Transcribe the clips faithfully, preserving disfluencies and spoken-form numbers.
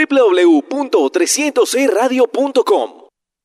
w w w punto trescientos c radio punto com.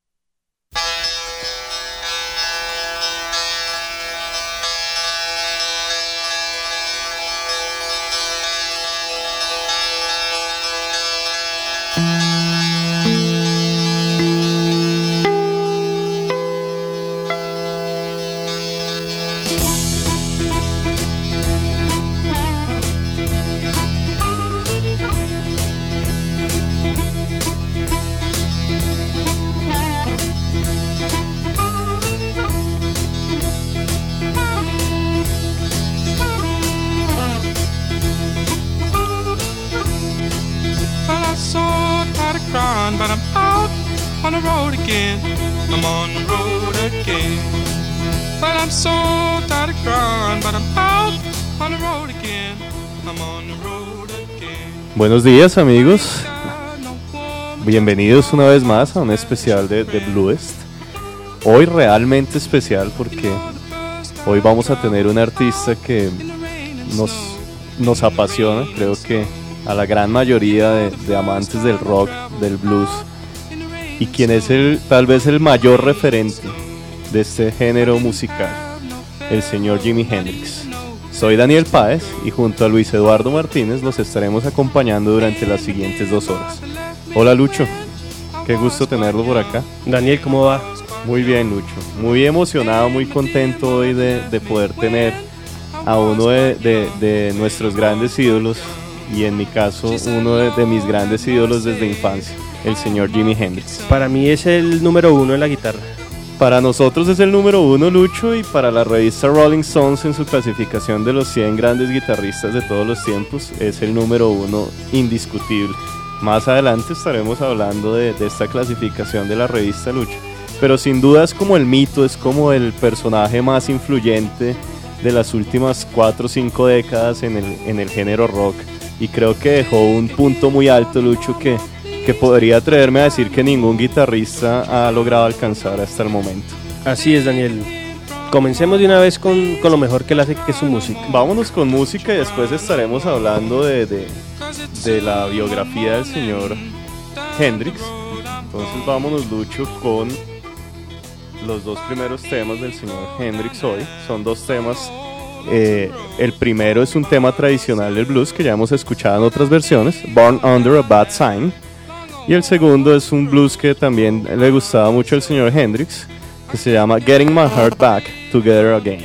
But I'm out on the road again. I'm on the road again. But I'm so tired of crying. But I'm out on the road again. I'm on the road again. Buenos días, amigos. Bienvenidos una vez más a un especial de, de Bluest. Hoy realmente especial porque hoy vamos a tener un artista que nos, nos apasiona. Creo que a la gran mayoría de, de amantes del rock, del blues, y quien es el, tal vez el mayor referente de este género musical, el señor Jimi Hendrix. Soy Daniel Páez y junto a Luis Eduardo Martínez los estaremos acompañando durante las siguientes dos horas. Hola Lucho, qué gusto tenerlo por acá. Daniel, ¿cómo va? Muy bien, Lucho, muy emocionado, muy contento hoy de, de poder tener a uno de, de, de nuestros grandes ídolos, y en mi caso uno de, de mis grandes ídolos desde infancia, el señor Jimi Hendrix. Para mí es el número uno en la guitarra. Para nosotros es el número uno, Lucho, y para la revista Rolling Stones en su clasificación de los cien grandes guitarristas de todos los tiempos es el número uno indiscutible. Más adelante estaremos hablando de, de esta clasificación de la revista, Lucho, pero sin duda es como el mito, es como el personaje más influyente de las últimas cuatro o cinco décadas en el, en el género rock. Y creo que dejó un punto muy alto, Lucho, que, que podría atreverme a decir que ningún guitarrista ha logrado alcanzar hasta el momento. Así es, Daniel. Comencemos de una vez con, con lo mejor que él hace, que es su música. Vámonos con música y después estaremos hablando de, de, de la biografía del señor Hendrix. Entonces vámonos, Lucho, con los dos primeros temas del señor Hendrix hoy. Son dos temas. Eh, el primero es un tema tradicional del blues que ya hemos escuchado en otras versiones, Born Under a Bad Sign, y el segundo es un blues que también le gustaba mucho al señor Hendrix, que se llama Getting My Heart Back Together Again.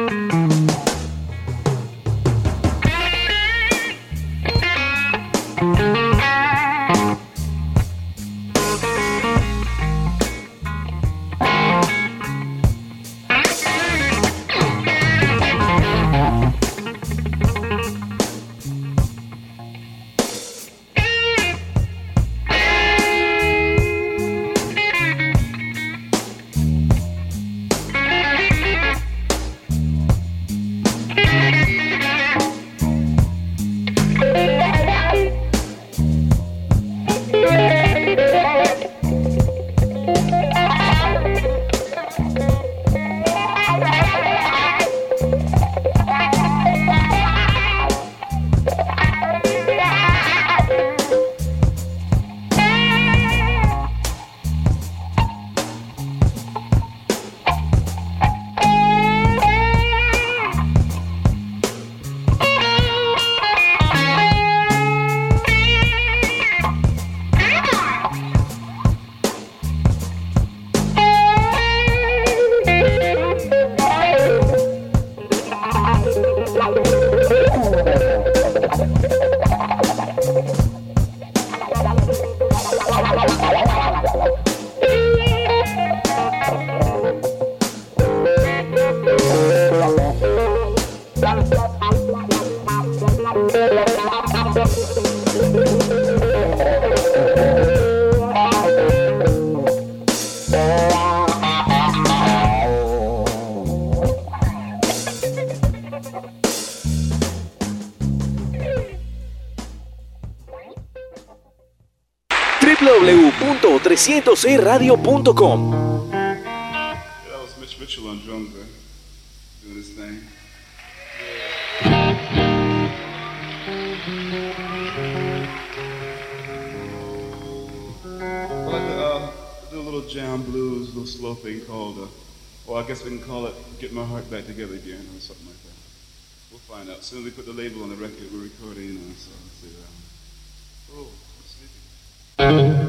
doble u doble u doble u punto trescientos c radio punto com. Yeah, that was Mitch Mitchell on drums there, doing his thing. I like to uh, do a little jam blues, a little slow thing called, uh, or I guess we can call it Get My Heart Back Together Again, or something like that. We'll find out. As soon as we put the label on the record, we're recording, you know, so let's see. Um, oh, I'm sleepy.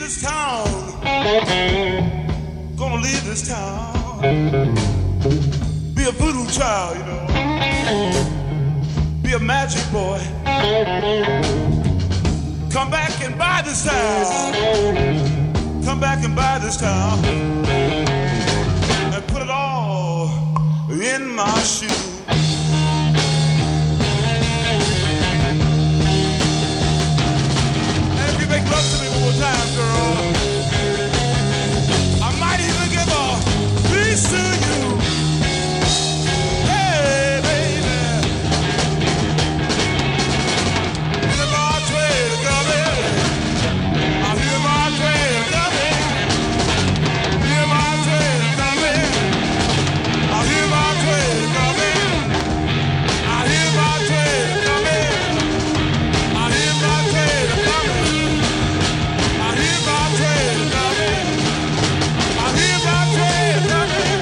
this town. Gonna leave this town. Be a voodoo child, you know. Be a magic boy. Come back and buy this town. Come back and buy this town. And put it all in my shoe. And if you make love to me one more time, girl, I might even give a piece to you. Hey, baby. Hear my train coming. I hear my train coming. Hear my train coming. I hear my train coming. I hear my train coming. I hear my train coming. I hear my train coming. I hear my train coming.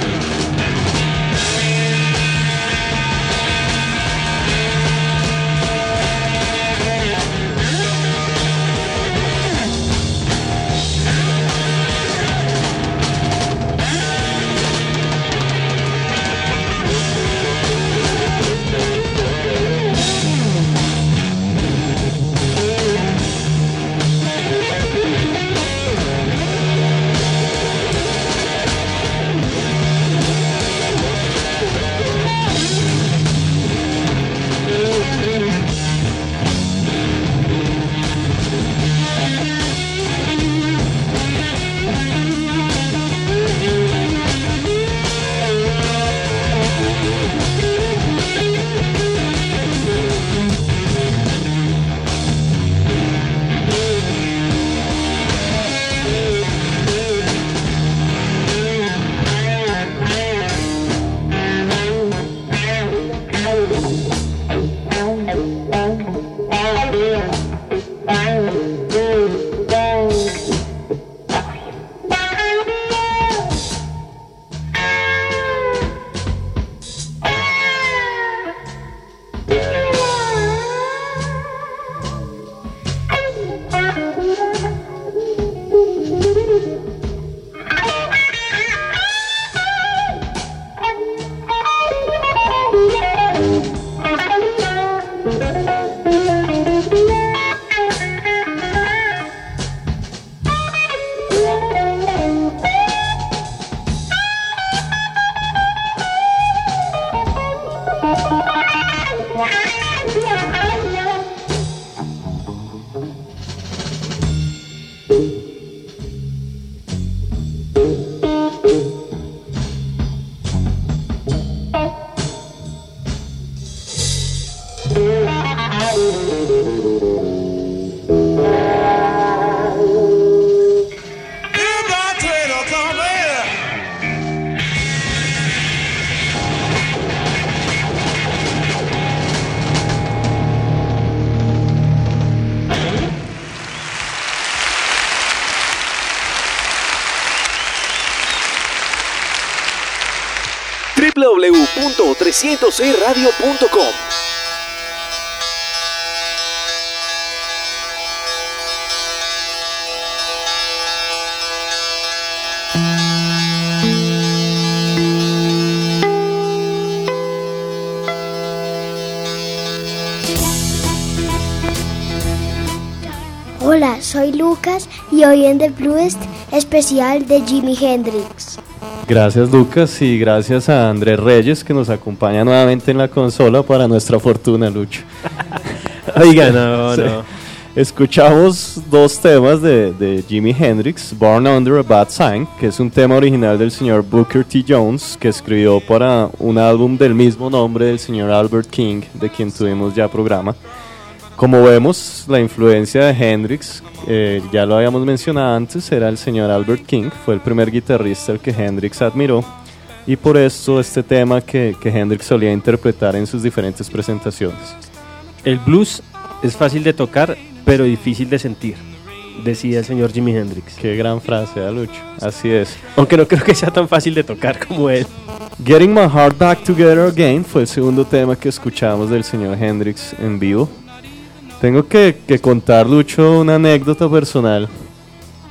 Hear my train coming. doble u doble u doble u punto trescientos e radio punto com. Hola, soy Lucas y hoy en The Bluest especial de Jimi Hendrix. Gracias Lucas y gracias a Andrés Reyes que nos acompaña nuevamente en la consola para nuestra fortuna, Lucho. Oiga, no, Sí. no. Escuchamos dos temas de, de Jimi Hendrix, Born Under a Bad Sign, que es un tema original del señor Booker T. Jones, que escribió para un álbum del mismo nombre del señor Albert King, de quien tuvimos ya programa. Como vemos, la influencia de Hendrix, eh, ya lo habíamos mencionado antes, era el señor Albert King, fue el primer guitarrista al que Hendrix admiró, y por esto este tema que, que Hendrix solía interpretar en sus diferentes presentaciones. El blues es fácil de tocar, pero difícil de sentir, decía el señor Jimi Hendrix. Qué gran frase, ¿eh, Lucho? Así es. Aunque no creo que sea tan fácil de tocar como él. Getting My Heart Back Together Again fue el segundo tema que escuchamos del señor Hendrix en vivo. Tengo que, que contar, Lucho, una anécdota personal.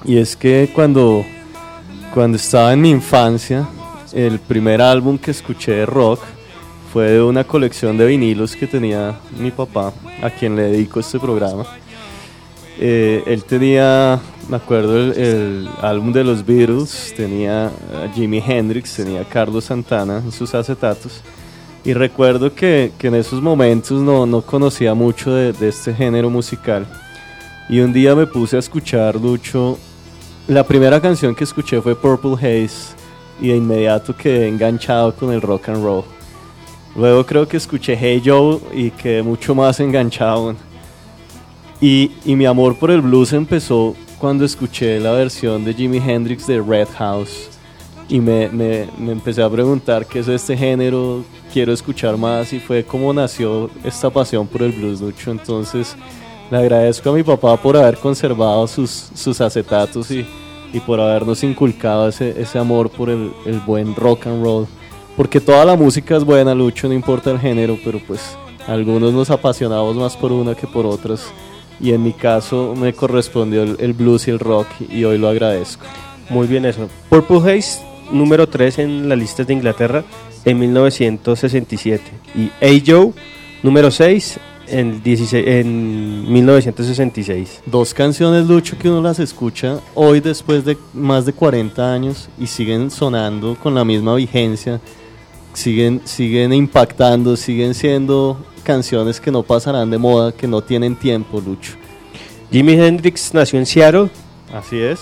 Y es que cuando, cuando estaba en mi infancia, el primer álbum que escuché de rock fue de una colección de vinilos que tenía mi papá, a quien le dedico este programa. Eh, él tenía, me acuerdo, el, el álbum de los Beatles, tenía a Jimi Hendrix, tenía a Carlos Santana en sus acetatos. Y recuerdo que, que en esos momentos no, no conocía mucho de, de este género musical. Y un día me puse a escuchar, Lucho. La primera canción que escuché fue Purple Haze y de inmediato quedé enganchado con el rock and roll. Luego creo que escuché Hey Joe y quedé mucho más enganchado. Y, y mi amor por el blues empezó cuando escuché la versión de Jimi Hendrix de Red House. Y me, me, me empecé a preguntar qué es este género, quiero escuchar más, y fue como nació esta pasión por el blues, Lucho. Entonces le agradezco a mi papá por haber conservado sus, sus acetatos y, y por habernos inculcado ese, ese amor por el, el buen rock and roll. Porque toda la música es buena, Lucho, no importa el género, pero pues algunos nos apasionamos más por una que por otras. Y en mi caso me correspondió el, el blues y el rock, y hoy lo agradezco. Muy bien eso. Purple Haze, número tres en las listas de Inglaterra en mil novecientos sesenta y siete. Y Hey Joe, número seis en, dieciséis, en mil novecientos sesenta y seis. Dos canciones, Lucho, que uno las escucha hoy después de más de cuarenta años y siguen sonando con la misma vigencia, siguen, siguen impactando, siguen siendo canciones que no pasarán de moda, que no tienen tiempo, Lucho. Jimi Hendrix nació en Seattle. Así es.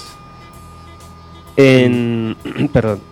En, perdón,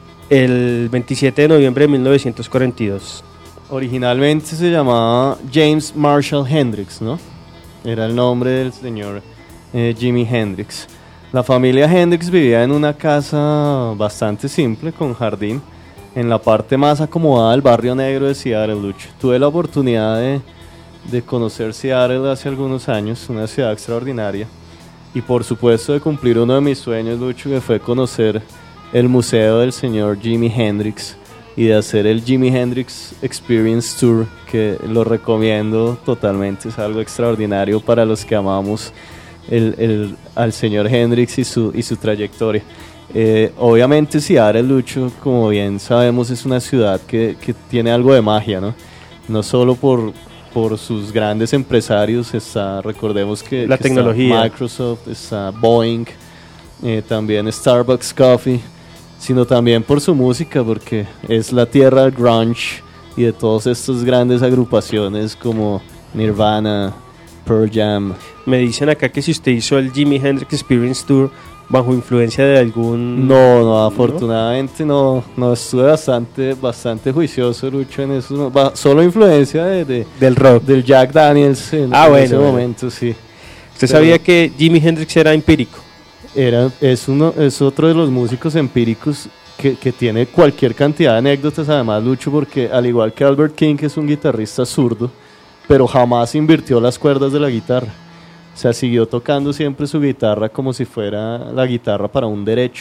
el veintisiete de noviembre de mil novecientos cuarenta y dos. Originalmente se llamaba James Marshall Hendrix, ¿no? Era el nombre del señor eh, Jimi Hendrix. La familia Hendrix vivía en una casa bastante simple, con jardín, en la parte más acomodada del barrio negro de Seattle, Lucho. Tuve la oportunidad de, de conocer Seattle hace algunos años, una ciudad extraordinaria. Y por supuesto de cumplir uno de mis sueños, Lucho, que fue conocer el museo del señor Jimi Hendrix y de hacer el Jimi Hendrix Experience Tour, que lo recomiendo totalmente, es algo extraordinario para los que amamos el, el, al señor Hendrix y su, y su trayectoria. Eh, obviamente Seattle, Lucho, como bien sabemos, es una ciudad que, que tiene algo de magia, ¿no? No solo por... por sus grandes empresarios, está, recordemos que, la que tecnología, está Microsoft, está Boeing, eh, también Starbucks Coffee, sino también por su música, porque es la tierra del grunge y de todas estas grandes agrupaciones como Nirvana, Pearl Jam. Me dicen acá que si usted hizo el Jimi Hendrix Experience Tour bajo influencia de algún... No, no, afortunadamente no, no estuve bastante, bastante juicioso, Lucho, en eso, no, ba- solo influencia de, de, del rock, del Jack Daniels en, ah, en bueno, ese bueno. momento, sí. ¿Usted Pero sabía que Jimi Hendrix era empírico? Era, es, uno, es otro de los músicos empíricos que, que tiene cualquier cantidad de anécdotas, además, Lucho, porque al igual que Albert King, que es un guitarrista zurdo, pero jamás invirtió las cuerdas de la guitarra. O sea, siguió tocando siempre su guitarra como si fuera la guitarra para un derecho.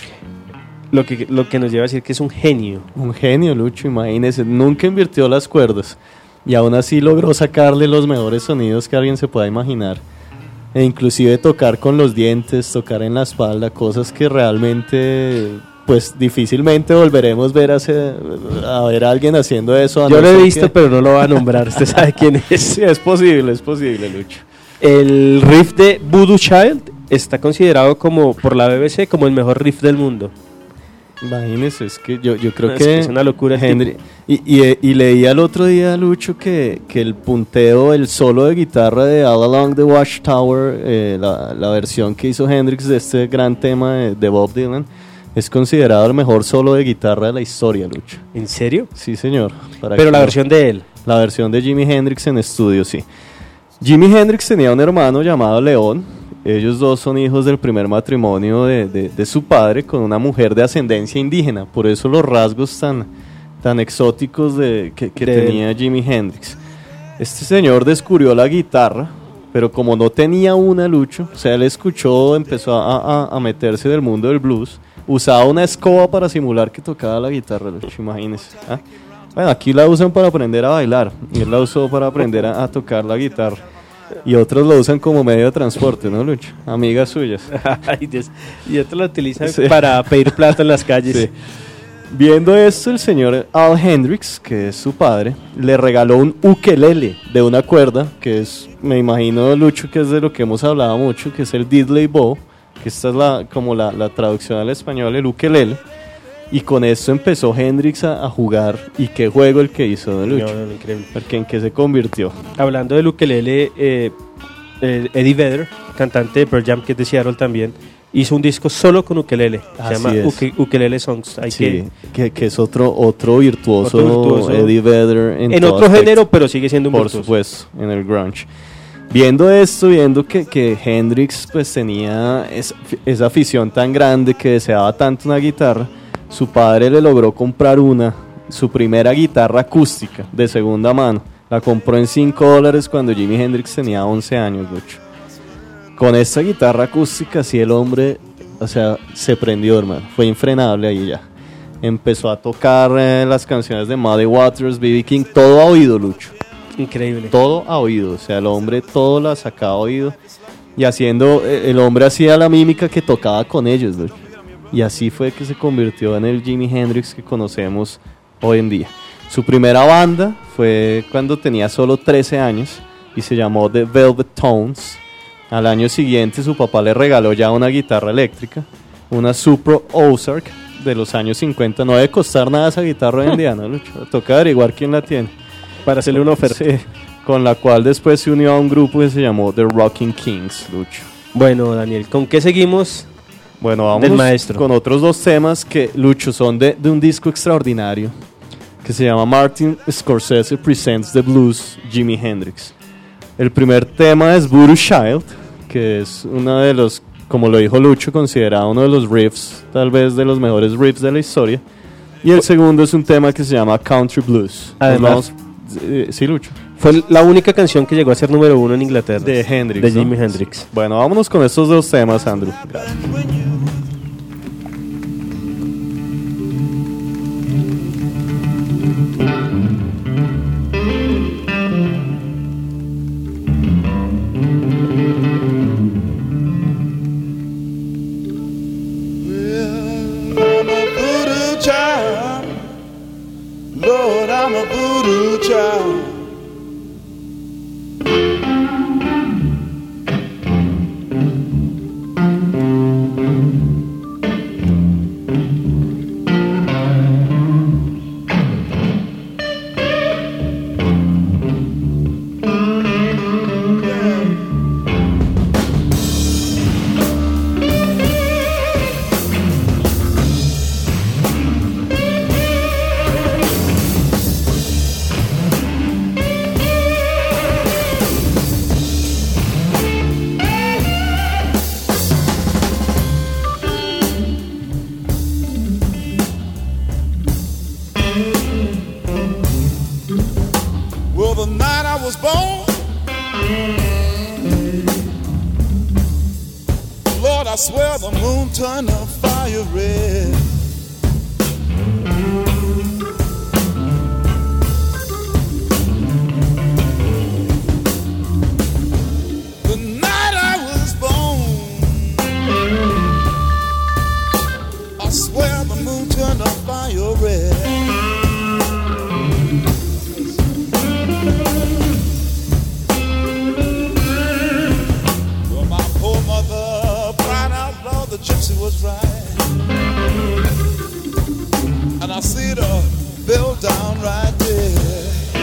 Lo que, lo que nos lleva a decir que es un genio. Un genio, Lucho, imagínese, nunca invirtió las cuerdas y aún así logró sacarle los mejores sonidos que alguien se pueda imaginar. E inclusive tocar con los dientes, tocar en la espalda, cosas que realmente, pues difícilmente volveremos ver hacer, a ver a alguien haciendo eso. A Yo no lo he ser visto, que... pero no lo va a nombrar. ¿Usted sabe quién es? Sí, es posible, es posible, Lucho. El riff de Voodoo Child está considerado como por la B B C como el mejor riff del mundo. Imagínese, es que yo, yo creo No, es que, que es una locura el Henry, y, y, y leí al otro día, Lucho, que, que el punteo, el solo de guitarra de All Along the Watchtower, eh, la, la versión que hizo Hendrix de este gran tema de, de Bob Dylan, es considerado el mejor solo de guitarra de la historia, Lucho. ¿En serio? Sí, señor. Para Pero que la no- versión de él. La versión de Jimi Hendrix en estudio, sí. Jimi Hendrix tenía un hermano llamado León. Ellos dos son hijos del primer matrimonio de, de, de su padre con una mujer de ascendencia indígena. Por eso los rasgos tan, tan exóticos de, que, que De tenía Jimi Hendrix. Este señor descubrió la guitarra, pero como no tenía una, Lucho, o sea, él escuchó, empezó a, a, a meterse en el mundo del blues. Usaba una escoba para simular que tocaba la guitarra, Lucho, imagínese. ¿Ah? Bueno, aquí la usan para aprender a bailar. Y él la usó para aprender a, a tocar la guitarra. y otros lo usan como medio de transporte, ¿no, Lucho? Amigas suyas. Ay, Dios. Y otros lo utilizan Sí. para pedir plata en las calles. Sí. Viendo esto, el señor Al Hendrix, que es su padre, le regaló un ukelele de una cuerda, que es, me imagino, Lucho, que es de lo que hemos hablado mucho, que es el diddley bow, que esta es la, como la, la traducción al español, el ukelele. Y con esto empezó Hendrix a, a jugar. ¿Y qué juego el que hizo, ¿no, Lucho? No, no, increíble. Porque ¿en qué se convirtió? Hablando del ukelele, eh, eh, Eddie Vedder, cantante de Pearl Jam, que es de Seattle también, hizo un disco solo con ukelele. Se Así llama es. Uke- Ukelele Songs. Hay Sí, que, que, que es otro, otro, virtuoso, Otro virtuoso. Eddie Vedder. En, en todo otro aspecto. género, pero sigue siendo un Por virtuoso. supuesto, en el grunge. Viendo esto, viendo que, que Hendrix pues tenía es- esa afición tan grande, que deseaba tanto una guitarra, su padre le logró comprar una, su primera guitarra acústica de segunda mano. La compró en cinco dólares cuando Jimi Hendrix tenía once años, Lucho. Con esta guitarra acústica, sí, el hombre, o sea, se prendió, hermano. Fue infrenable ahí ya. Empezó a tocar eh, las canciones de Muddy Waters, B B King, todo a oído, Lucho. Increíble. Todo a oído, o sea, el hombre todo la sacaba a oído. Y haciendo, eh, el hombre hacía la mímica que tocaba con ellos, Lucho. Y así fue que se convirtió en el Jimi Hendrix que conocemos hoy en día. Su primera banda fue cuando tenía solo trece años y se llamó The Velvet Tones. Al año siguiente su papá le regaló ya una guitarra eléctrica, una Supro Ozark de los años cincuenta. No debe costar nada esa guitarra hoy en día, ¿no, Lucho? Toca averiguar quién la tiene. Para hacerle una oferta. Sí, con la cual después se unió a un grupo que se llamó The Rocking Kings, Lucho. Bueno, Daniel, ¿con qué seguimos? Bueno, vamos Del maestro. con otros dos temas que, Lucho, son de, de un disco extraordinario que se llama Martin Scorsese Presents the Blues, Jimi Hendrix. El primer tema es Voodoo Child, que es uno de los, como lo dijo Lucho, considerado uno de los riffs, tal vez de los mejores riffs de la historia. Y el segundo es un tema que se llama Country Blues. Además- Nos vamos- eh, sí, Lucho. Fue la única canción que llegó a ser número uno en Inglaterra. De Hendrix. De ¿no? Jimi Hendrix. Bueno, vámonos con estos dos temas, Andrew. Gracias. I'm a voodoo child. Lord, I'm a voodoo child. Well, the night I was born, Lord, I swear the moon turned the fire red. The night I was born, I swear the moon turned the fire red. Well, my poor mother cried out, Lord, the gypsy was right. And I see the bill down right there.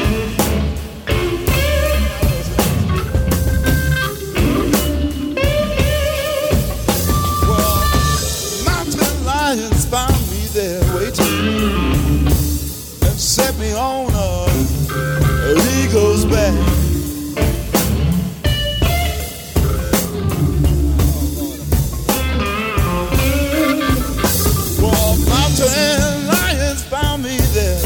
Well, mountain lions found me there waiting and set me on a, an eagle's back. Well, mountain lions found me there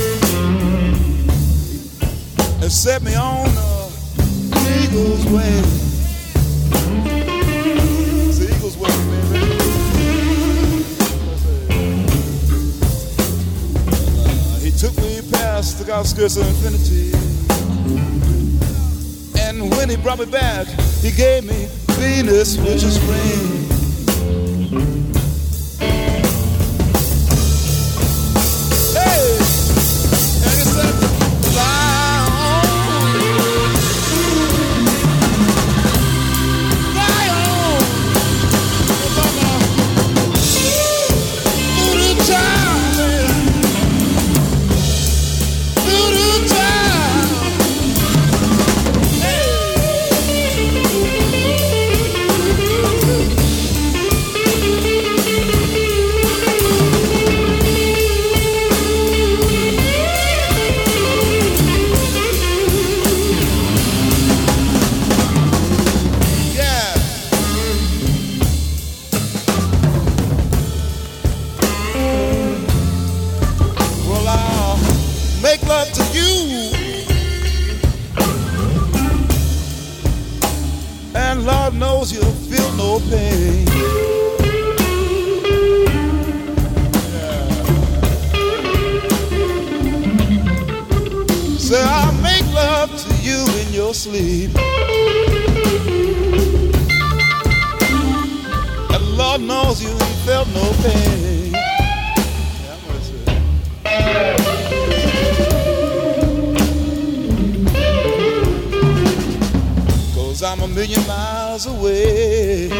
and set me on a eagle's way. It's the eagle's way, baby. Uh, he took me past the outskirts of infinity, and when when he brought me back, he gave me Venus, which is spring. Hey, and he said, fly on, fly on, mama, through the time, through the time. Love to you, and Lord knows you'll feel no pain. Yeah. So I'll make love to you in your sleep, and Lord knows you ain't felt no pain. Yeah, I'm gonna say. I'm a million miles away,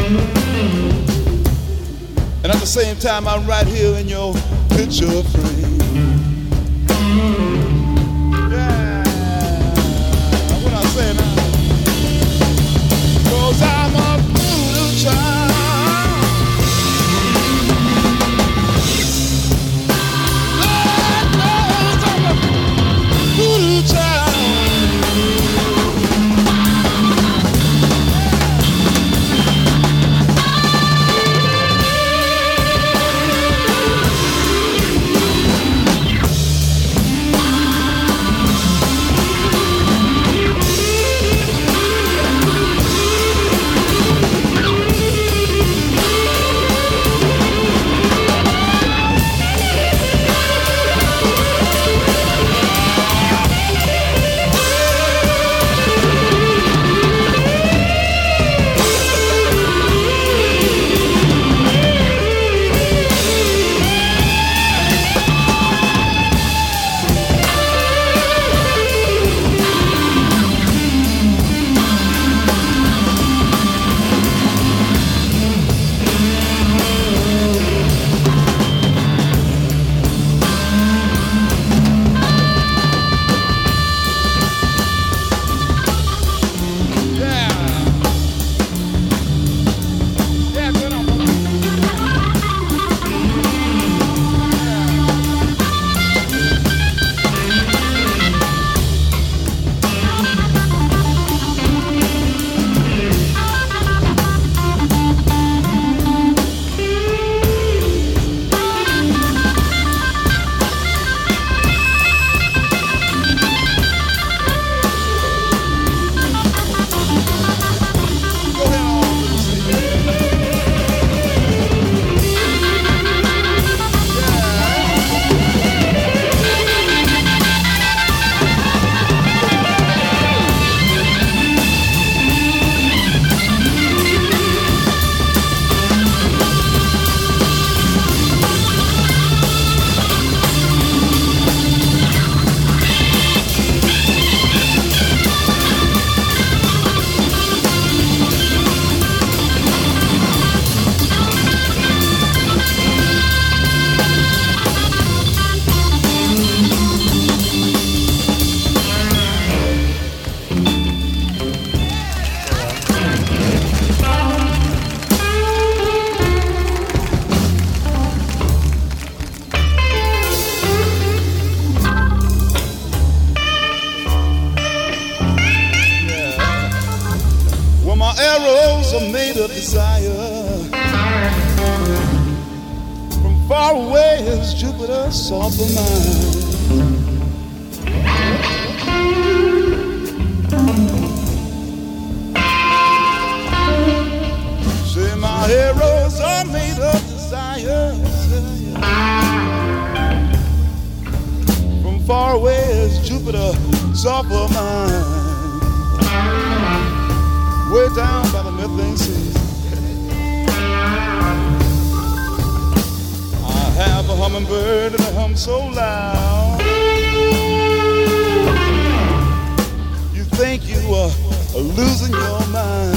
and at the same time I'm right here in your picture frame. Yeah, what I say now? 'Cause I'm a voodoo child. Lord knows I'm a voodoo child. arrows are made of desire. From far away is Jupiter soft of mine. Say my arrows are made of desire. From far away is Jupiter soft of mine. Everything says. I have a hummingbird and a hum so loud. You think you are losing your mind.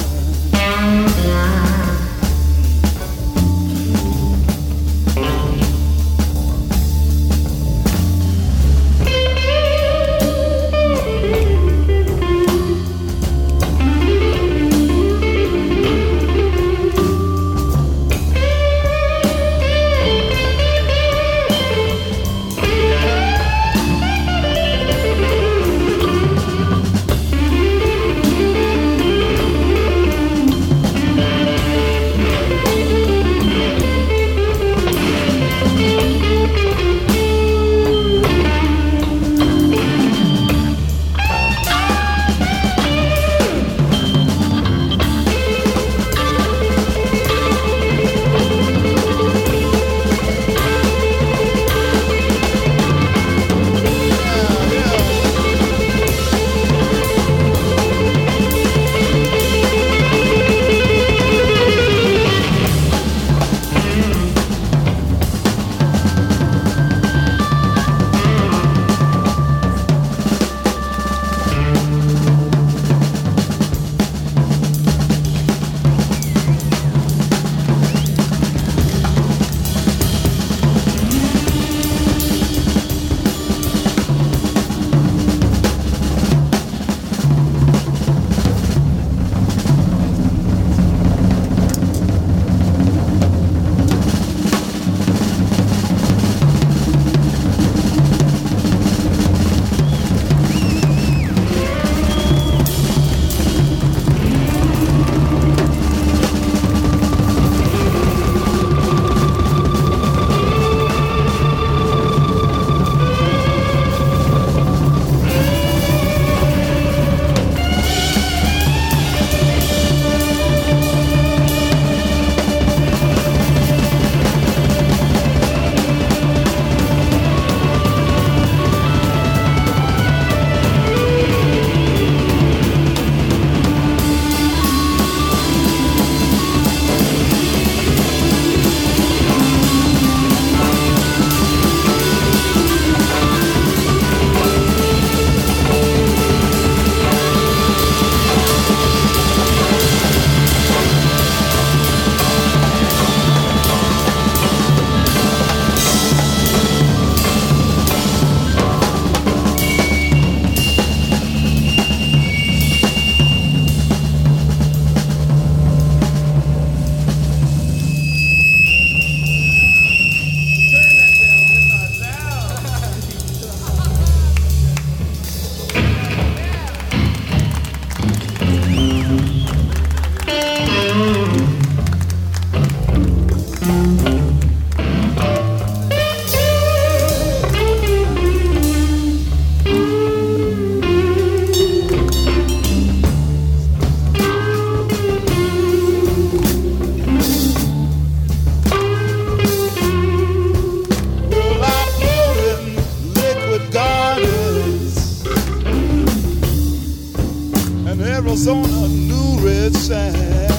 Arizona, New Red Sand.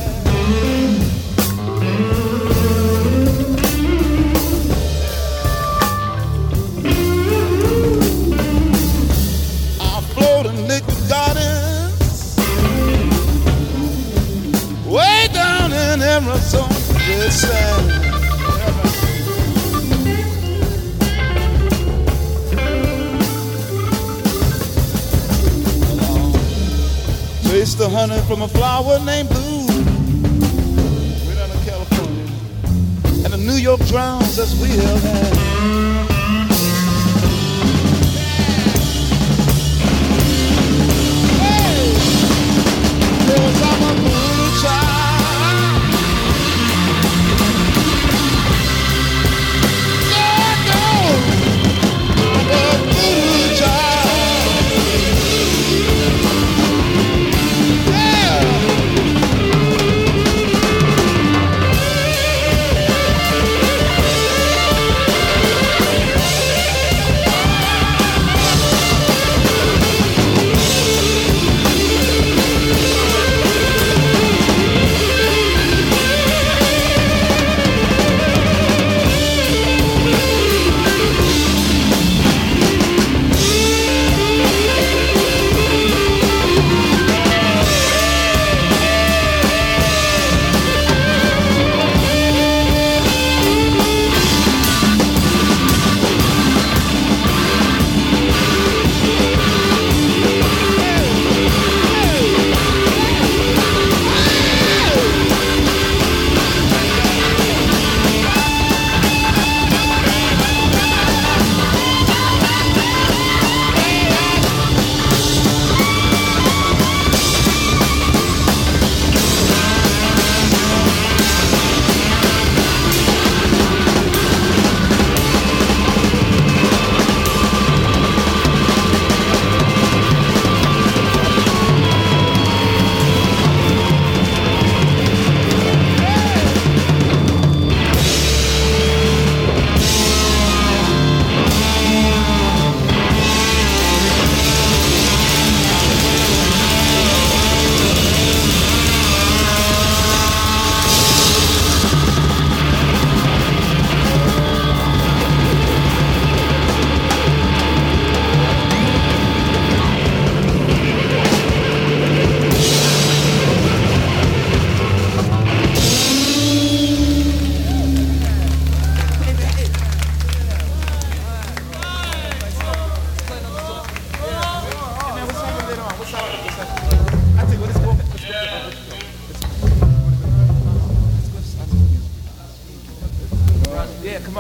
I float in liquid gardens way down in Arizona, Red Sand. Taste the honey from a flower named Blue, way down in California, and the New York drowns as we held hands. Hey, 'cause I'm a good child. Lord knows I'm a good child. Yeah.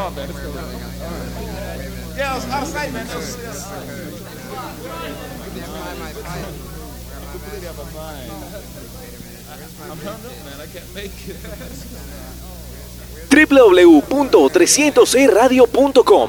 on, man. Let's go. All right. Yeah, I was out of sight, man. That was, yeah. Completely out of my mind. I'm turned up, man. I can't make it. w w w punto trescientos c radio punto com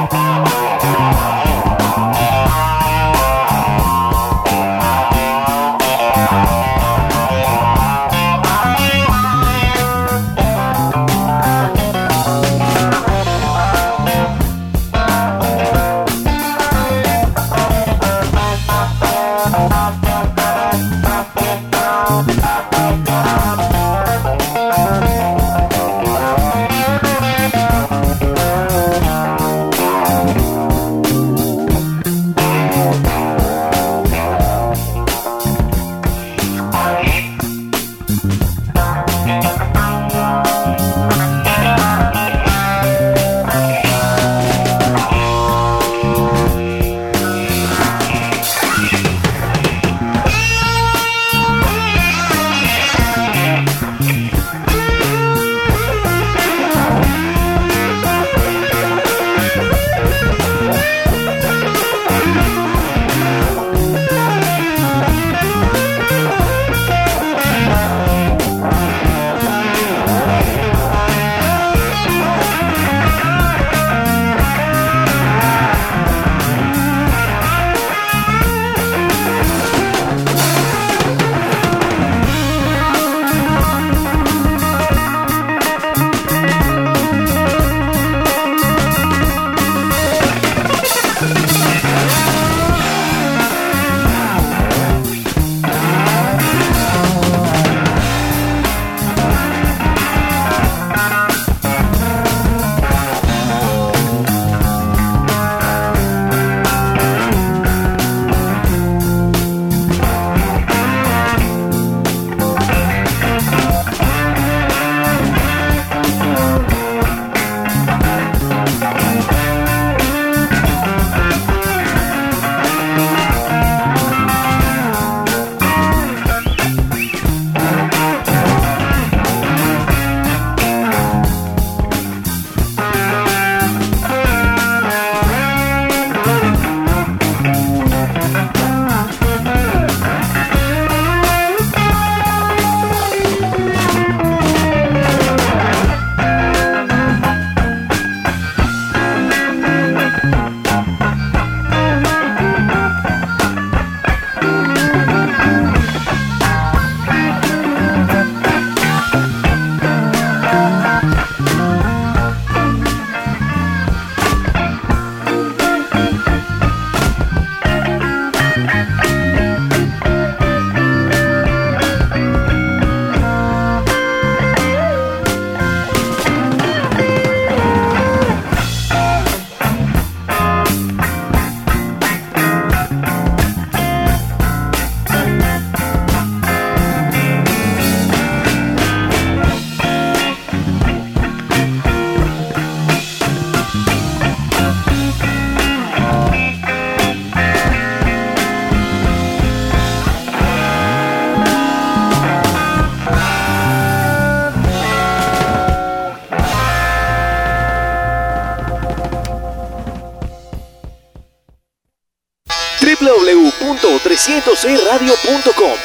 doble u doble u doble u punto trescientos e radio punto com.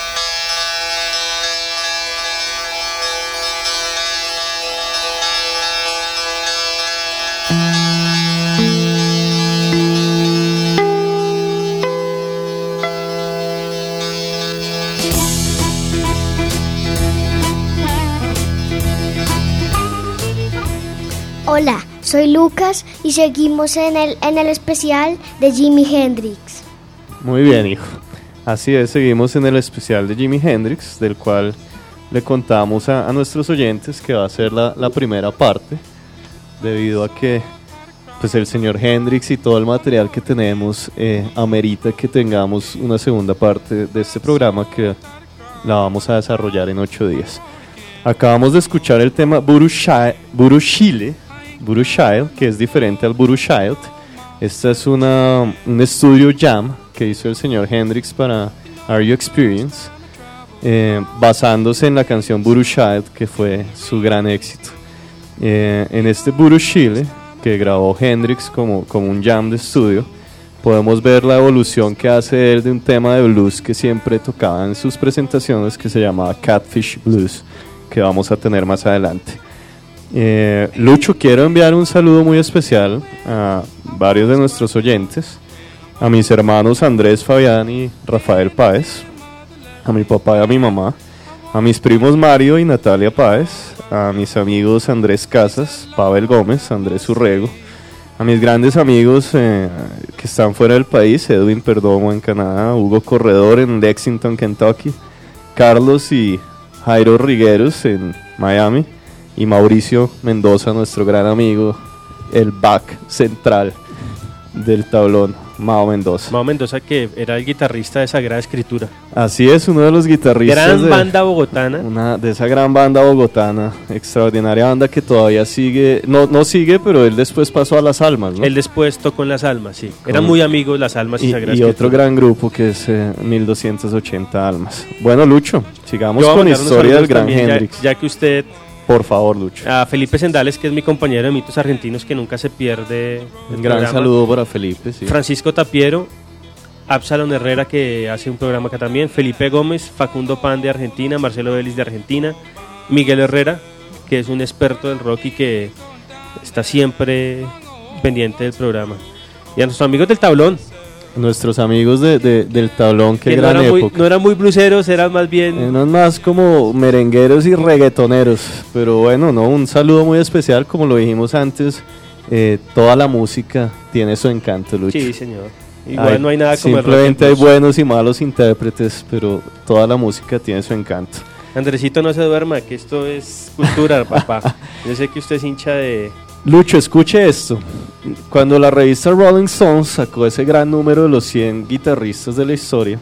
Hola, soy Lucas y seguimos en el, en el especial de Jimi Hendrix. Muy bien, hijo. Así es, seguimos en el especial de Jimi Hendrix, del cual le contamos a, a nuestros oyentes que va a ser la, la primera parte, debido a que pues el señor Hendrix y todo el material que tenemos eh, amerita que tengamos una segunda parte de este programa que la vamos a desarrollar en ocho días. Acabamos de escuchar el tema Voodoo Chile, Voodoo Child, que es diferente al Voodoo Child. Esta es una, un estudio jam que hizo el señor Hendrix para Are You Experience, eh, basándose en la canción Voodoo Child, que fue su gran éxito. Eh, en este Voodoo Chile, que grabó Hendrix como, como un jam de estudio, podemos ver la evolución que hace él de un tema de blues que siempre tocaba en sus presentaciones, que se llamaba Catfish Blues, que vamos a tener más adelante. Eh, Lucho, quiero enviar un saludo muy especial a varios de nuestros oyentes, a mis hermanos Andrés, Fabián y Rafael Páez, a mi papá y a mi mamá, a mis primos Mario y Natalia Páez, a mis amigos Andrés Casas, Pavel Gómez, Andrés Urrego, a mis grandes amigos eh, que están fuera del país, Edwin Perdomo en Canadá, Hugo Corredor en Lexington, Kentucky, Carlos y Jairo Rigueros en Miami, y Mauricio Mendoza, nuestro gran amigo, el back central del tablón, Mao Mendoza. Mao Mendoza, que era el guitarrista de Sagrada Escritura. Así es, uno de los guitarristas Gran de, banda bogotana. Una, de esa gran banda bogotana, extraordinaria banda que todavía sigue, no, no sigue, pero él después pasó a Las Almas, ¿no? Él después tocó en Las Almas, sí. Con, Eran muy amigos Las Almas y, y Sagrada y Escritura. otro gran grupo que es eh, mil doscientas ochenta Almas. Bueno, Lucho, sigamos con historia del gran Hendrix. Ya, ya que usted... Por favor, Lucho. A Felipe Sendales, que es mi compañero de Mitos Argentinos, que nunca se pierde. Un gran programa. Saludo para Felipe. Sí. Francisco Tapiero, Absalón Herrera, que hace un programa acá también, Felipe Gómez, Facundo Pan de Argentina, Marcelo Vélez de Argentina, Miguel Herrera, que es un experto del rock y que está siempre pendiente del programa. Y a nuestros amigos del tablón. Nuestros amigos de, de, del tablón, qué que gran no era época. Muy, no eran muy bluseros, eran más bien... Eran más como merengueros y reggaetoneros. Pero bueno, no, un saludo muy especial, como lo dijimos antes. Eh, toda la música tiene su encanto, Lucho. Sí, señor. Igual hay, no hay nada como simplemente hay buenos y malos intérpretes, pero toda la música tiene su encanto. Andresito, no se duerma, que esto es cultura, papá. Yo sé que usted es hincha de... Lucho, escuche esto. Cuando la revista Rolling Stones sacó ese gran número de los cien guitarristas de la historia,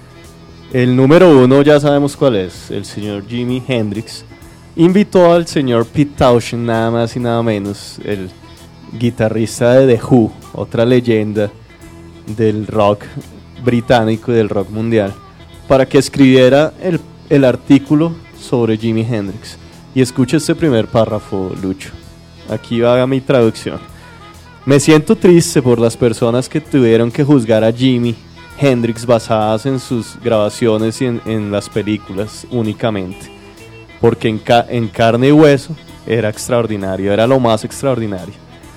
el número uno ya sabemos cuál es, el señor Jimi Hendrix, invitó al señor Pete Townshend, nada más y nada menos, el guitarrista de The Who, otra leyenda del rock británico y del rock mundial, para que escribiera el, el artículo sobre Jimi Hendrix. Y escuche este primer párrafo, Lucho. Aquí va mi traducción. Me siento triste por las personas que tuvieron que juzgar a Jimi Hendrix basadas en sus grabaciones y en, en las películas únicamente. Porque en, ca en carne y hueso era extraordinario, era lo más extraordinario.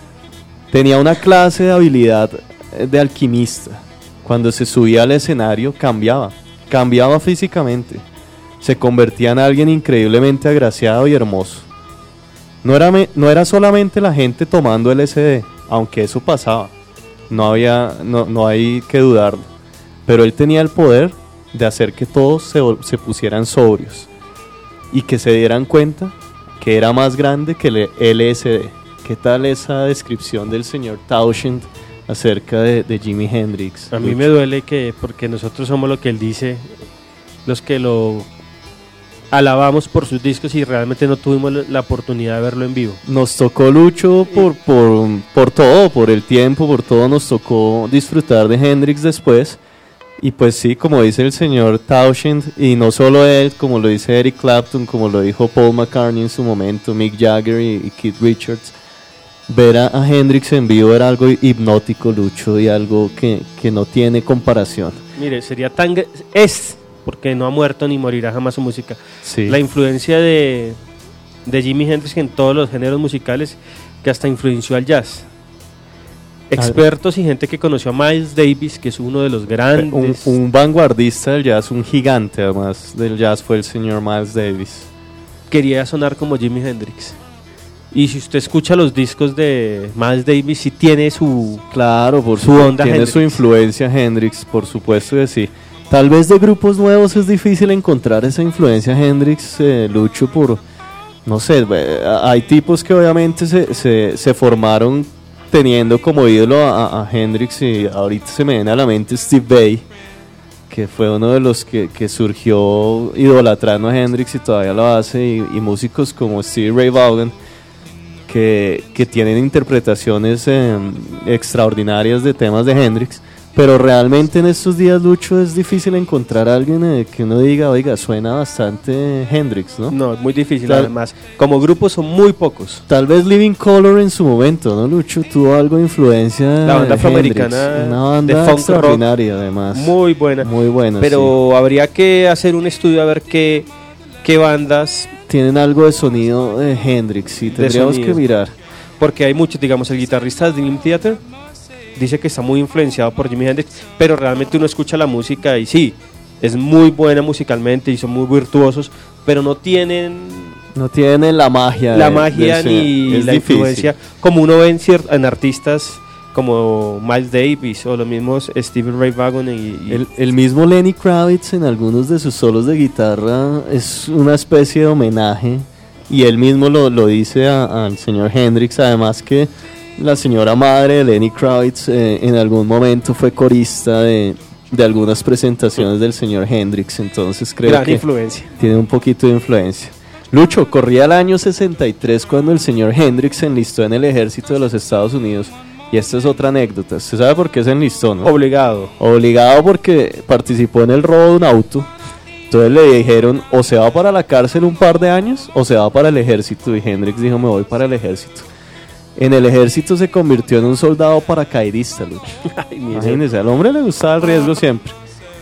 Tenía una clase de habilidad de alquimista. Cuando se subía al escenario cambiaba, cambiaba físicamente. Se convertía en alguien increíblemente agraciado y hermoso. No era, me, no era solamente la gente tomando L S D, aunque eso pasaba, no, había, no, no hay que dudarlo, pero él tenía el poder de hacer que todos se, se pusieran sobrios y que se dieran cuenta que era más grande que el L S D. ¿Qué tal esa descripción del señor Townshend acerca de, de Jimi Hendrix? A mí me duele que, porque nosotros somos lo que él dice, los que lo... alabamos por sus discos y realmente no tuvimos la oportunidad de verlo en vivo. Nos tocó, Lucho, por, por, por todo, por el tiempo, por todo nos tocó disfrutar de Hendrix después. Y pues sí, como dice el señor Townshend, y no solo él, como lo dice Eric Clapton, como lo dijo Paul McCartney en su momento, Mick Jagger y, y Keith Richards, ver a, a Hendrix en vivo era algo hipnótico, Lucho, y algo que, que no tiene comparación. Mire, sería tan... es... porque no ha muerto ni morirá jamás su música. Sí. La influencia de, de Jimi Hendrix en todos los géneros musicales, que hasta influenció al jazz. Expertos y gente que conoció a Miles Davis, que es uno de los grandes... Un, un vanguardista del jazz, un gigante además del jazz fue el señor Miles Davis. Quería sonar como Jimi Hendrix. Y si usted escucha los discos de Miles Davis, sí tiene su... Claro, por su onda tiene Hendrix. Su influencia Hendrix, por supuesto que sí. Tal vez de grupos nuevos es difícil encontrar esa influencia Hendrix, eh, Lucho, por, no sé, hay tipos que obviamente se, se, se formaron teniendo como ídolo a, a Hendrix, y ahorita se me viene a la mente Steve Vai, que fue uno de los que, que surgió idolatrando a Hendrix y todavía lo hace, y, y músicos como Stevie Ray Vaughan, que, que tienen interpretaciones eh, extraordinarias de temas de Hendrix. Pero realmente en estos días, Lucho, es difícil encontrar a alguien eh, que uno diga, oiga, suena bastante Hendrix, ¿no? No, es muy difícil, Tal, además. Como grupo son muy pocos. Tal vez Living Colour en su momento, ¿no, Lucho? Tuvo algo de influencia. La banda afroamericana una banda de funk extraordinaria, rock, además. Muy buena. Muy buena, Pero sí. habría que hacer un estudio a ver qué, qué bandas tienen algo de sonido de Hendrix y tendríamos sonido. que mirar. Porque hay muchos, digamos, el guitarrista de Dream Theater dice que está muy influenciado por Jimi Hendrix, pero realmente uno escucha la música y sí, es muy buena musicalmente y son muy virtuosos, pero no tienen No tienen la magia. la de- magia del- ni es la difícil. influencia como uno ve en, cier- en artistas como Miles Davis o los mismos Stevie Ray Vaughan y, y- El, el mismo Lenny Kravitz en algunos de sus solos de guitarra es una especie de homenaje y él mismo lo, lo dice a- al señor Hendrix, además que la señora madre de Lenny Kravitz eh, en algún momento fue corista de, de algunas presentaciones del señor Hendrix, entonces creo gran que influencia. tiene un poquito de influencia. Lucho, corría el año sesenta y tres cuando el señor Hendrix se enlistó en el ejército de los Estados Unidos. Y esta es otra anécdota. ¿Se sabe por qué se enlistó, no? Obligado. Obligado porque participó en el robo de un auto. Entonces le dijeron, o se va para la cárcel un par de años, o se va para el ejército. Y Hendrix dijo, me voy para el ejército. En el ejército se convirtió en un soldado paracaidista, Lucho. Ay, mire. Imagínense, al hombre le gustaba el riesgo siempre.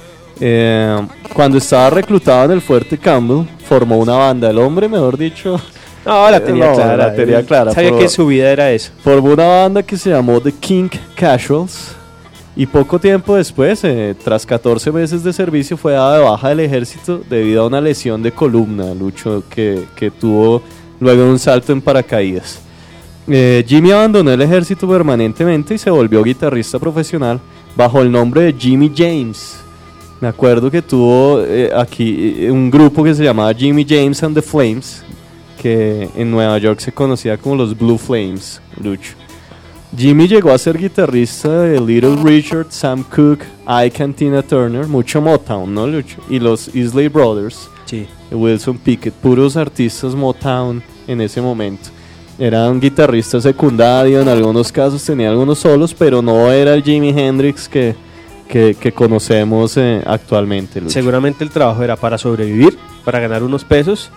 Eh, cuando estaba reclutado en el Fuerte Campbell, formó una banda. El hombre, mejor dicho, No, la tenía No, clara. la tenía él clara, Sabía por- que su vida era eso. formó una banda que se llamó The King Casuals. Y poco tiempo después, eh, tras catorce meses de servicio, fue dado de baja del ejército debido a una lesión de columna, Lucho, que, que tuvo luego de un salto en paracaídas. Eh, Jimmy abandonó el ejército permanentemente y se volvió guitarrista profesional bajo el nombre de Jimmy James. Me acuerdo que tuvo eh, aquí eh, un grupo que se llamaba Jimmy James and the Flames, que en Nueva York se conocía como los Blue Flames, Lucho. Jimmy llegó a ser guitarrista de Little Richard, Sam Cooke, Ike and Tina Turner, mucho Motown, ¿no, Lucho? Y los Isley Brothers, Sí. Wilson Pickett, puros artistas Motown en ese momento. Eran guitarristas secundarios, en algunos casos tenía algunos solos, pero no era el Jimi Hendrix que, que, que conocemos eh, actualmente, Lucho. Seguramente el trabajo era para sobrevivir, para ganar unos pesos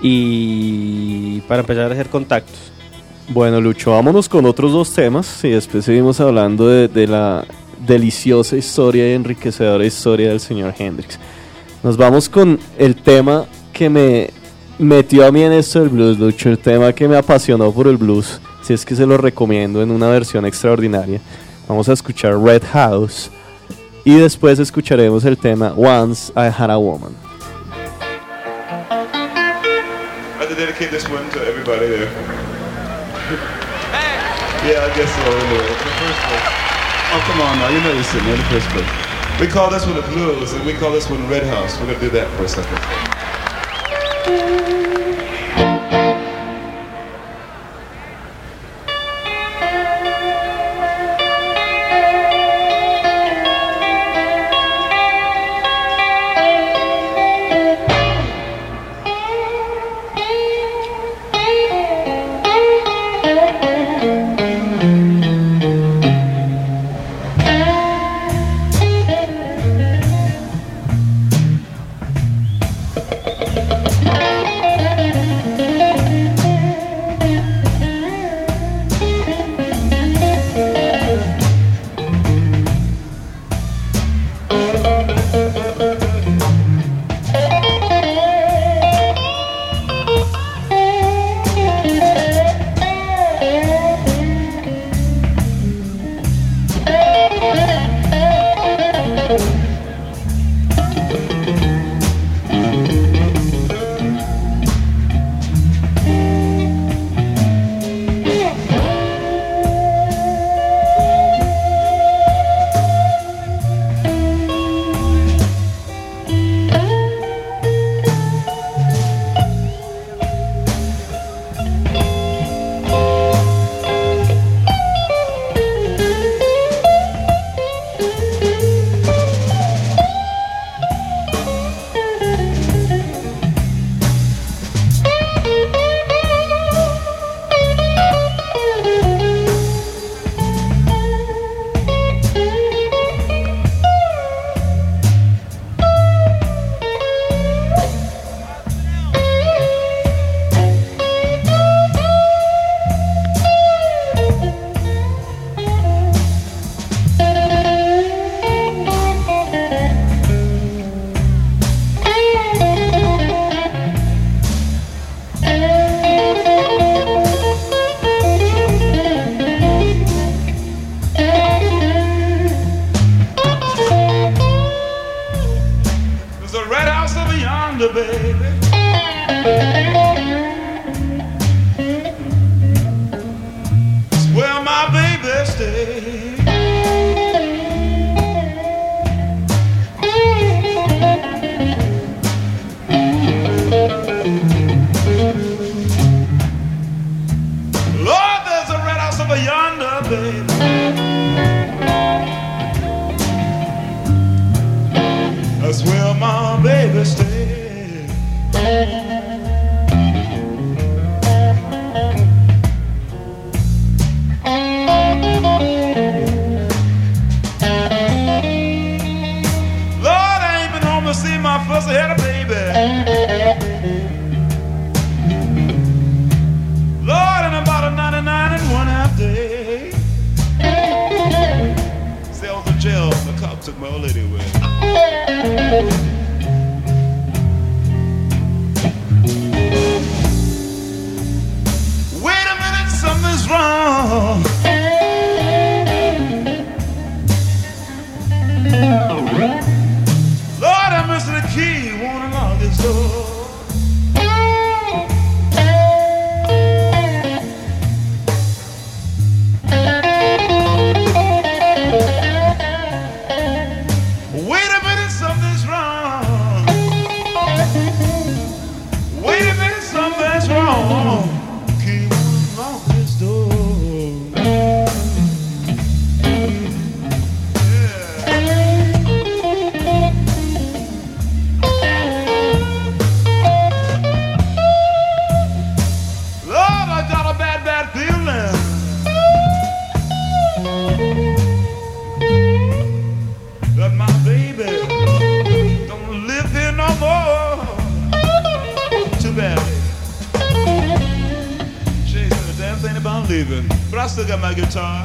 y para empezar a hacer contactos. Bueno, Lucho, vámonos con otros dos temas y después seguimos hablando de, de la deliciosa historia y enriquecedora historia del señor Hendrix. Nos vamos con el tema que me metió a mí en esto del blues, Lucho, el tema que me apasionó por el blues, si es que se lo recomiendo en una versión extraordinaria. Vamos a escuchar Red House y después escucharemos el tema Once I Had a Woman. I'd like to dedicate this one to everybody there. Yeah, I guess so. Anyway. The first place. Oh, come on now. You know you're sitting there in the first place. We call this one the blues, and we call this one Red House. We're going to do that for a second. Thank That's where my baby stays. Lord, I ain't been home to see my first ahead of baby. Lord, in about a ninety-nine and one half day. See, I was in jail. The cop took my old lady away. Wait a minute, something's wrong. Lord, I'm missing the key. Wanna lock this door. Wait a minute, something's wrong. Wait a minute, something's wrong. Keep lock this door. Lord, I got a bad, bad feeling. That my baby don't live here no more. Too bad. She ain't said a damn thing about leaving, but I still got my guitar.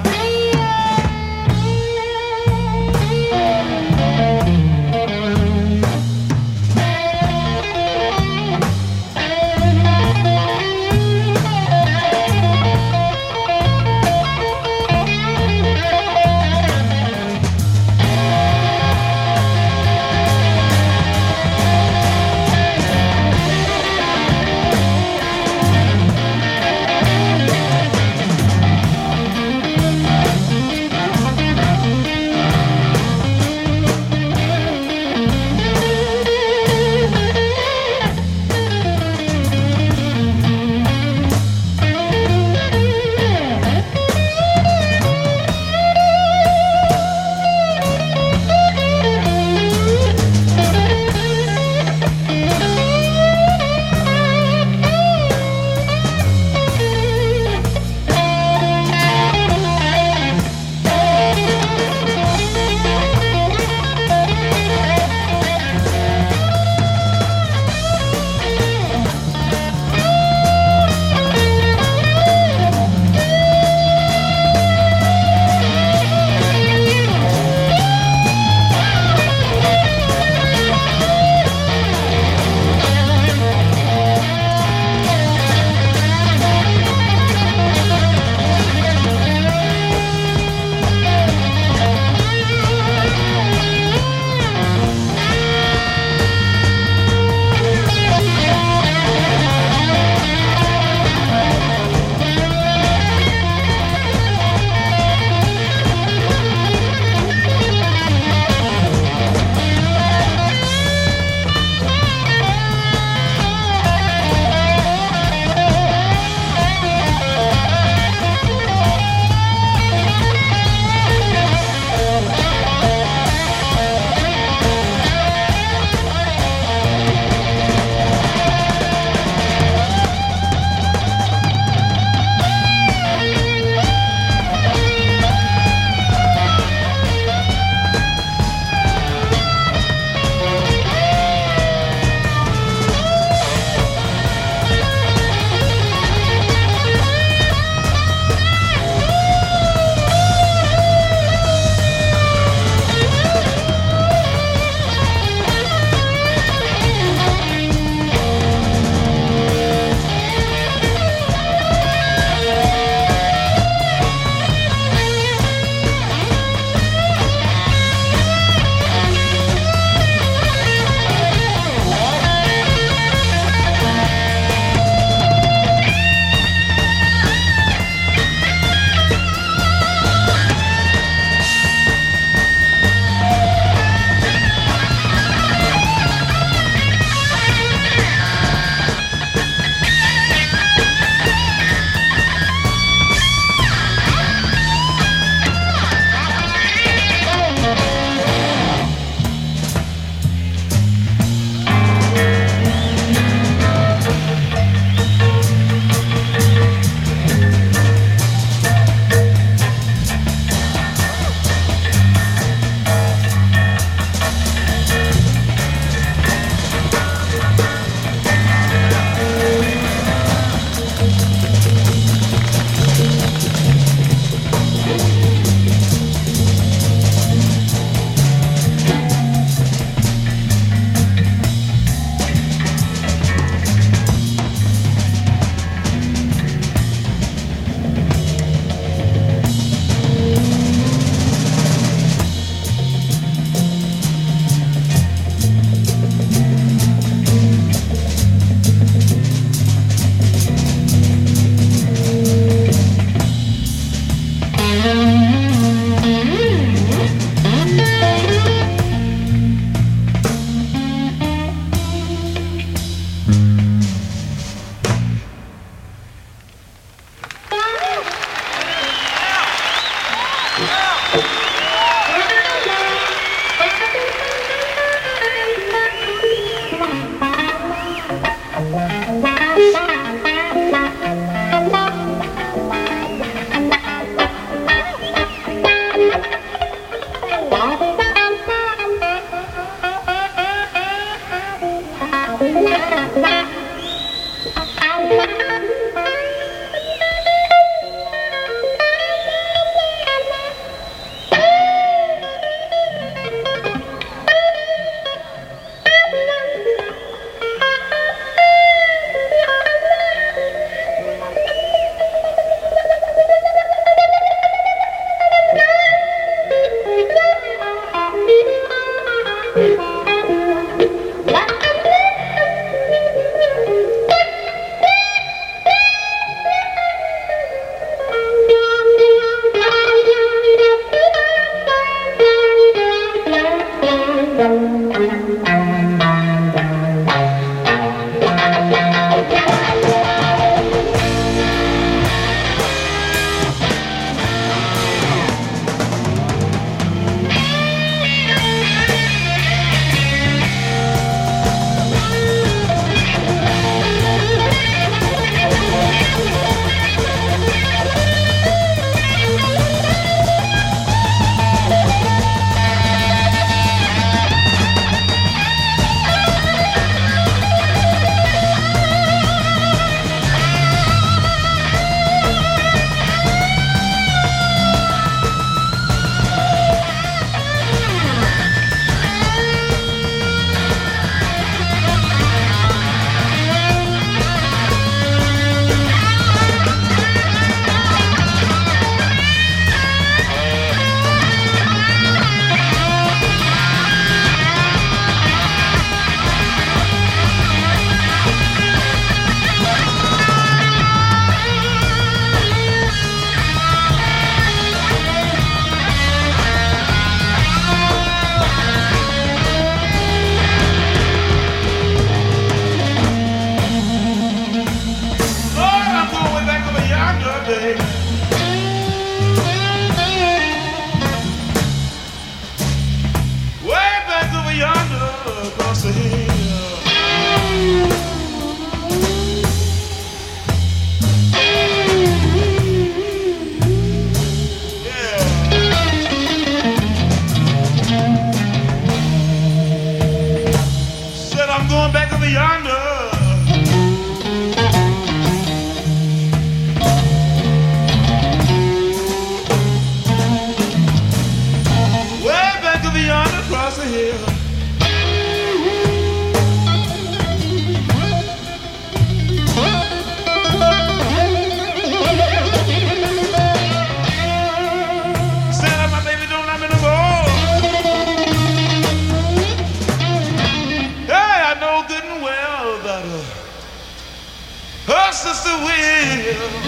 Sister will.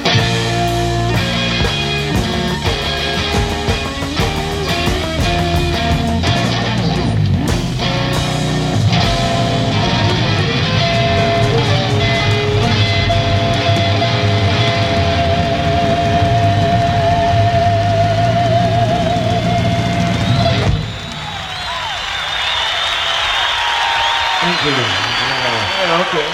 Yeah, okay.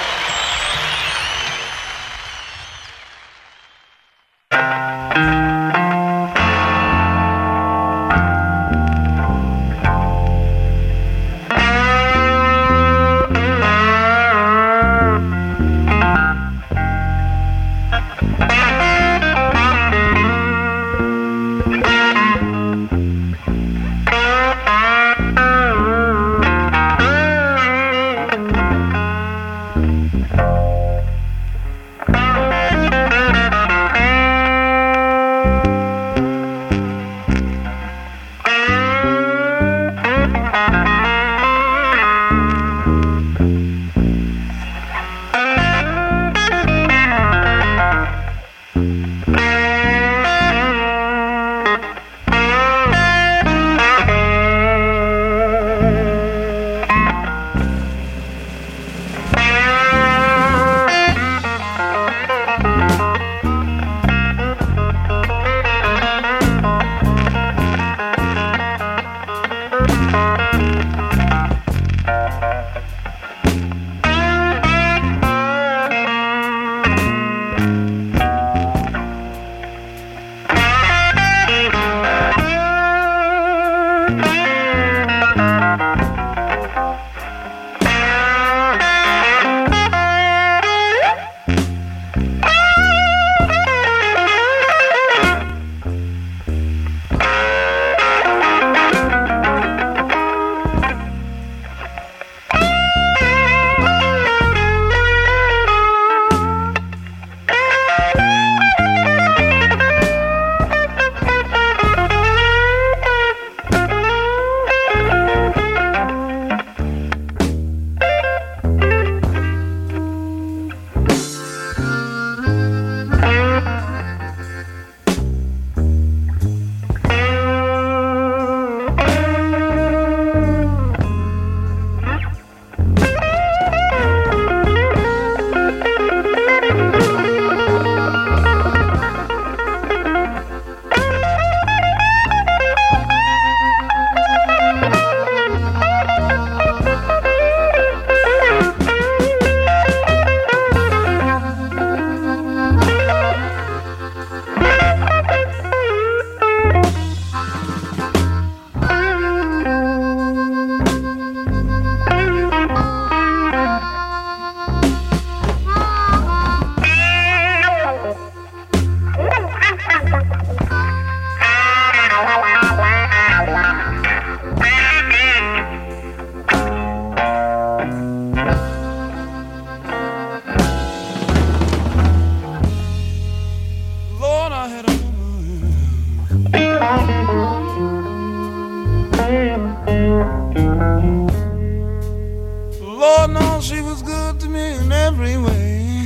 Lord knows she was good to me in every way.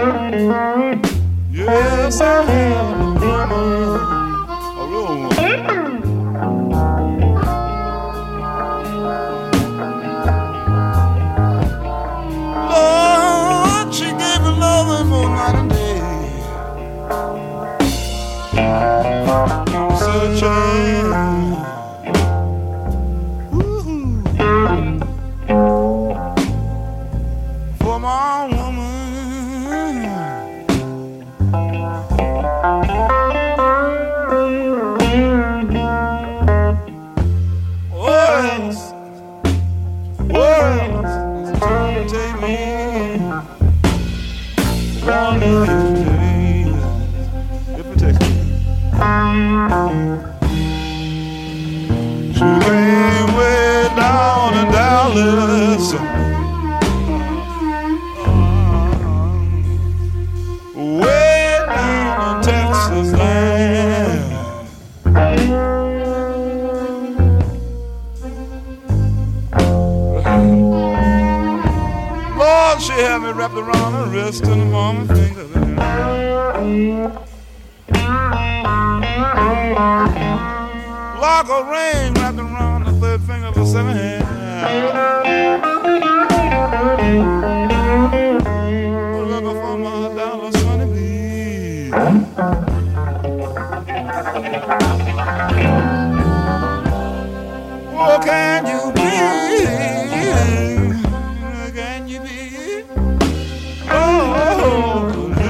Yes, I had a woman, a real woman. Lord, she gave me love more night and day. Such a my woman. blues. Way down on Texas land. Lord, she had me wrapped around her wrist and on my finger. Like a ring wrapped around the third finger of her seven hand. Looking for my dollar sunny bee. Oh, can you be? Can you be? Oh,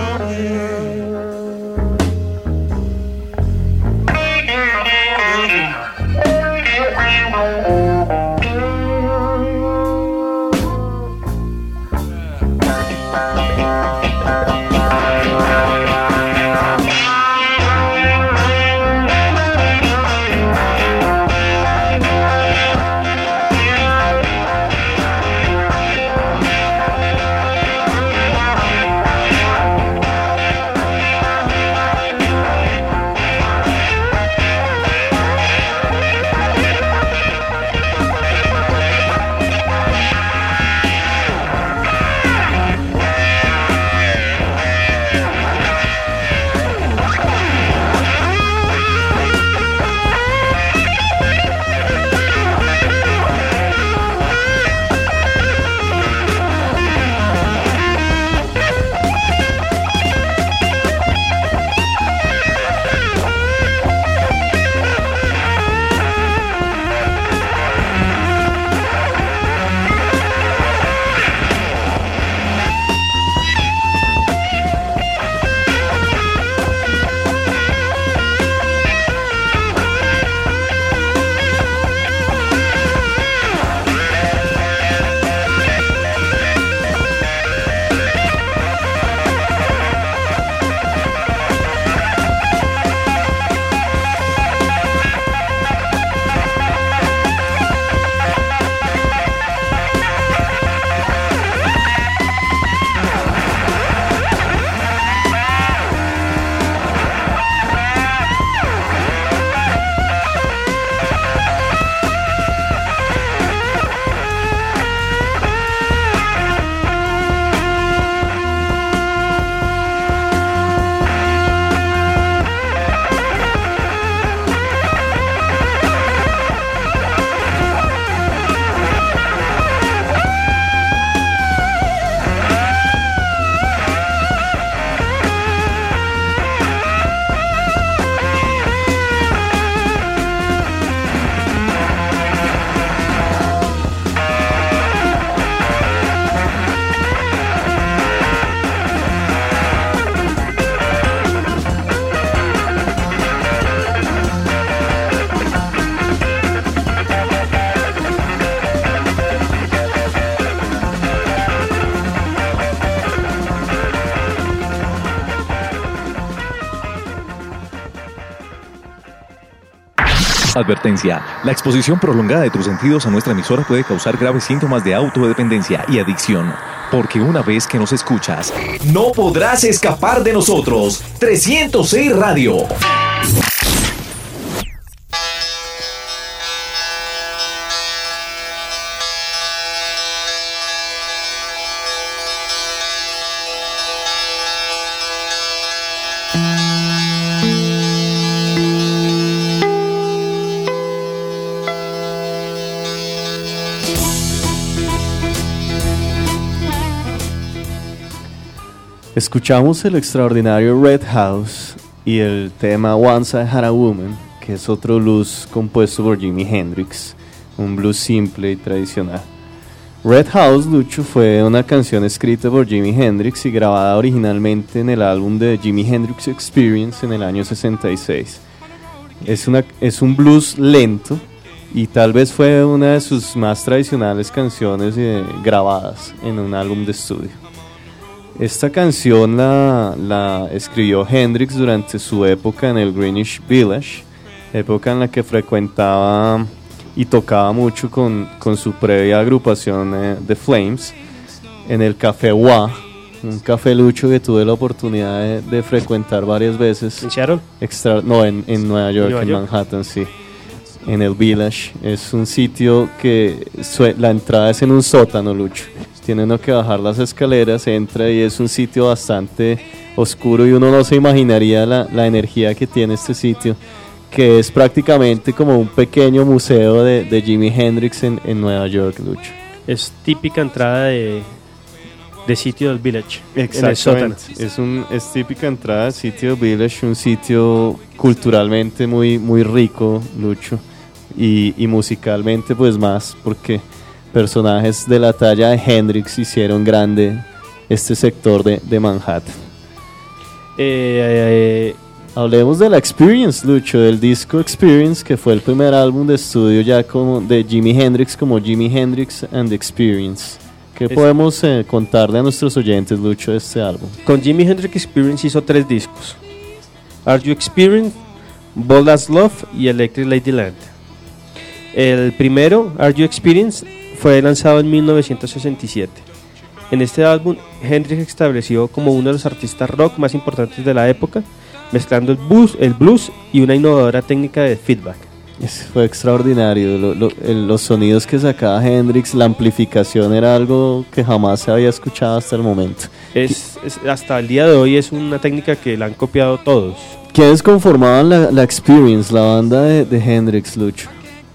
Advertencia. La exposición prolongada de tus sentidos a nuestra emisora puede causar graves síntomas de autodependencia y adicción. Porque una vez que nos escuchas, no podrás escapar de nosotros. trescientos seis Radio. Escuchamos el extraordinario Red House y el tema Once I Had a Woman, que es otro blues compuesto por Jimi Hendrix, un blues simple y tradicional. Red House, Lucho, fue una canción escrita por Jimi Hendrix y grabada originalmente en el álbum de Jimi Hendrix Experience en el año sesenta y seis. Es, una, es un blues lento y tal vez fue una de sus más tradicionales canciones eh, grabadas en un álbum de estudio. Esta canción la, la escribió Hendrix durante su época en el Greenwich Village, época en la que frecuentaba y tocaba mucho con, con su previa agrupación eh, The Flames en el Café Wa, un café Lucho que tuve la oportunidad de, de frecuentar varias veces. ¿En Seattle? Extra, no, en, en Nueva York, Nueva en York. Manhattan, sí. En el Village. Es un sitio que sue- la entrada es en un sótano, Lucho. Tiene uno que bajar las escaleras, entra y es un sitio bastante oscuro y uno no se imaginaría la, la energía que tiene este sitio, que es prácticamente como un pequeño museo de, de Jimi Hendrix en, en Nueva York, Lucho. Es típica entrada de, de sitio del Village. En el sótano. Exactamente. Es, un, es típica entrada al sitio Village, un sitio culturalmente muy, muy rico, Lucho, y, y musicalmente pues más, porque personajes de la talla de Hendrix hicieron grande este sector de, de Manhattan. Eh, eh, Hablemos de la Experience, Lucho, del disco Experience, que fue el primer álbum de estudio ya como de Jimi Hendrix, como Jimi Hendrix and the Experience. ¿Qué Es- podemos eh, contarle a nuestros oyentes, Lucho, de este álbum? con Jimi Hendrix Experience hizo tres discos: Are You Experienced, Bold as Love y Electric Ladyland. El primero, Are You Experienced, fue lanzado en mil novecientos sesenta y siete. En este álbum, Hendrix se estableció como uno de los artistas rock más importantes de la época, mezclando el blues, el blues y una innovadora técnica de feedback. Es- fue extraordinario, lo- lo- el- los sonidos que sacaba Hendrix, la amplificación era algo que jamás se había escuchado hasta el momento. Es, es- hasta el día de hoy es una técnica que la han copiado todos. ¿Quiénes conformaban la, la Experience, la banda de, de Hendrix, Lucho?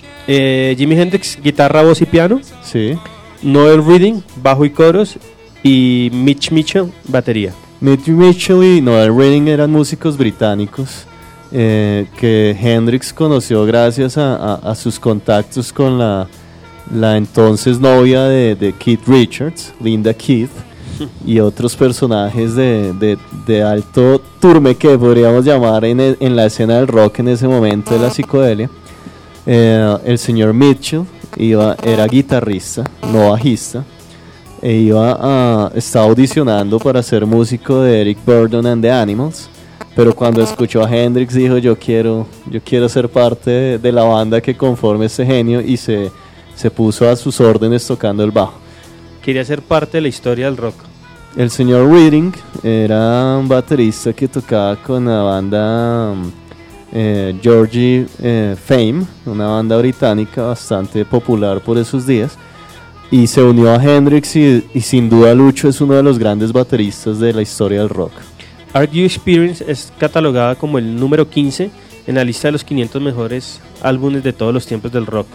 Eh, Jimi Hendrix, guitarra, voz y piano. Sí. Noel Reading, bajo y coros. Y Mitch Mitchell, batería. Mitch Mitchell y Noel Reading eran músicos británicos eh, que Hendrix conoció gracias a, a- a sus contactos con la, la entonces novia de, de Keith Richards, Linda Keith, y otros personajes de, de- de alto turme que podríamos llamar en, e- en la escena del rock en ese momento de la psicodelia. Eh, el señor Mitchell iba, era guitarrista, no bajista, e iba a, estaba audicionando para ser músico de Eric Burdon and the Animals, pero cuando escuchó a Hendrix dijo yo quiero, yo quiero ser parte de, de la banda que conforme este genio, y se, se puso a sus órdenes tocando el bajo. Quería ser parte de la historia del rock. El señor Reading era un baterista que tocaba con la banda um, eh, Georgie eh, Fame, una banda británica bastante popular por esos días, y se unió a Hendrix y, y sin duda Lucho es uno de los grandes bateristas de la historia del rock. Are You Experienced es catalogada como el número quince en la lista de los quinientos mejores álbumes de todos los tiempos del rock.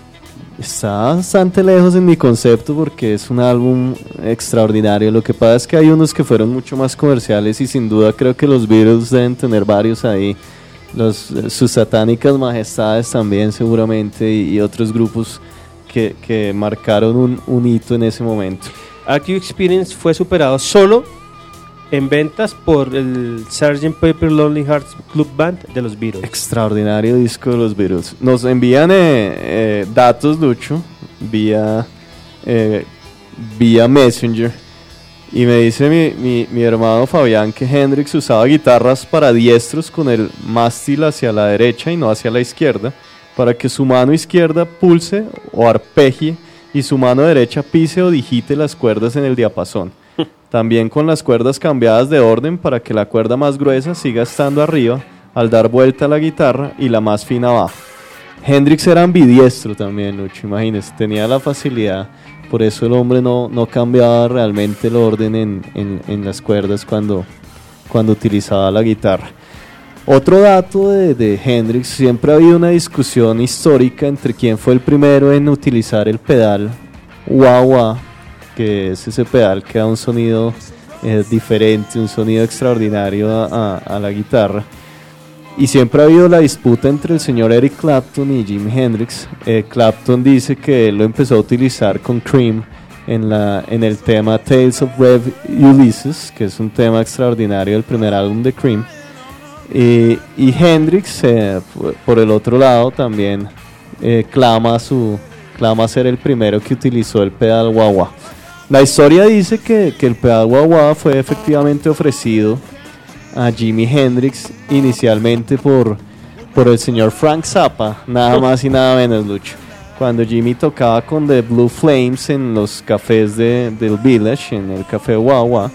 Está bastante lejos en mi concepto porque es un álbum extraordinario. Lo que pasa es que hay unos que fueron mucho más comerciales y sin duda creo que los Beatles deben tener varios ahí. Los, eh, sus satánicas majestades también seguramente, y, y otros grupos que, que marcaron un, un hito en ese momento. Are You Experienced fue superado solo en ventas por el sergeant Pepper Lonely Hearts Club Band de los Beatles. Extraordinario disco de los Beatles. Nos envían eh, eh, datos, Lucho, vía, eh, vía Messenger. Y me dice mi, mi, mi hermano Fabián que Hendrix usaba guitarras para diestros con el mástil hacia la derecha y no hacia la izquierda, para que su mano izquierda pulse o arpegie y su mano derecha pise o digite las cuerdas en el diapasón. También con las cuerdas cambiadas de orden para que la cuerda más gruesa siga estando arriba al dar vuelta a la guitarra y la más fina abajo. Hendrix era ambidiestro también, Lucho, imagínese, tenía la facilidad, por eso el hombre no, no cambiaba realmente el orden en, en, en las cuerdas cuando, cuando utilizaba la guitarra. Otro dato de, de Hendrix, siempre ha habido una discusión histórica entre quién fue el primero en utilizar el pedal wah-wah, que es ese pedal que da un sonido eh, diferente, un sonido extraordinario a, a, a la guitarra. Y siempre ha habido la disputa entre el señor Eric Clapton y Jimi Hendrix. Eh, Clapton dice que él lo empezó a utilizar con Cream en, la, en el tema Tales of Rev Ulysses, que es un tema extraordinario del primer álbum de Cream. Y, y Hendrix, eh, por el otro lado, también eh, clama, su, clama ser el primero que utilizó el pedal wah-wah. La historia dice que, que el pedal wah-wah fue efectivamente ofrecido a Jimi Hendrix inicialmente por, por el señor Frank Zappa, nada más y nada menos, Lucho. cuando Jimmy tocaba con The Blue Flames en los cafés de, del Village, en el café Wawa,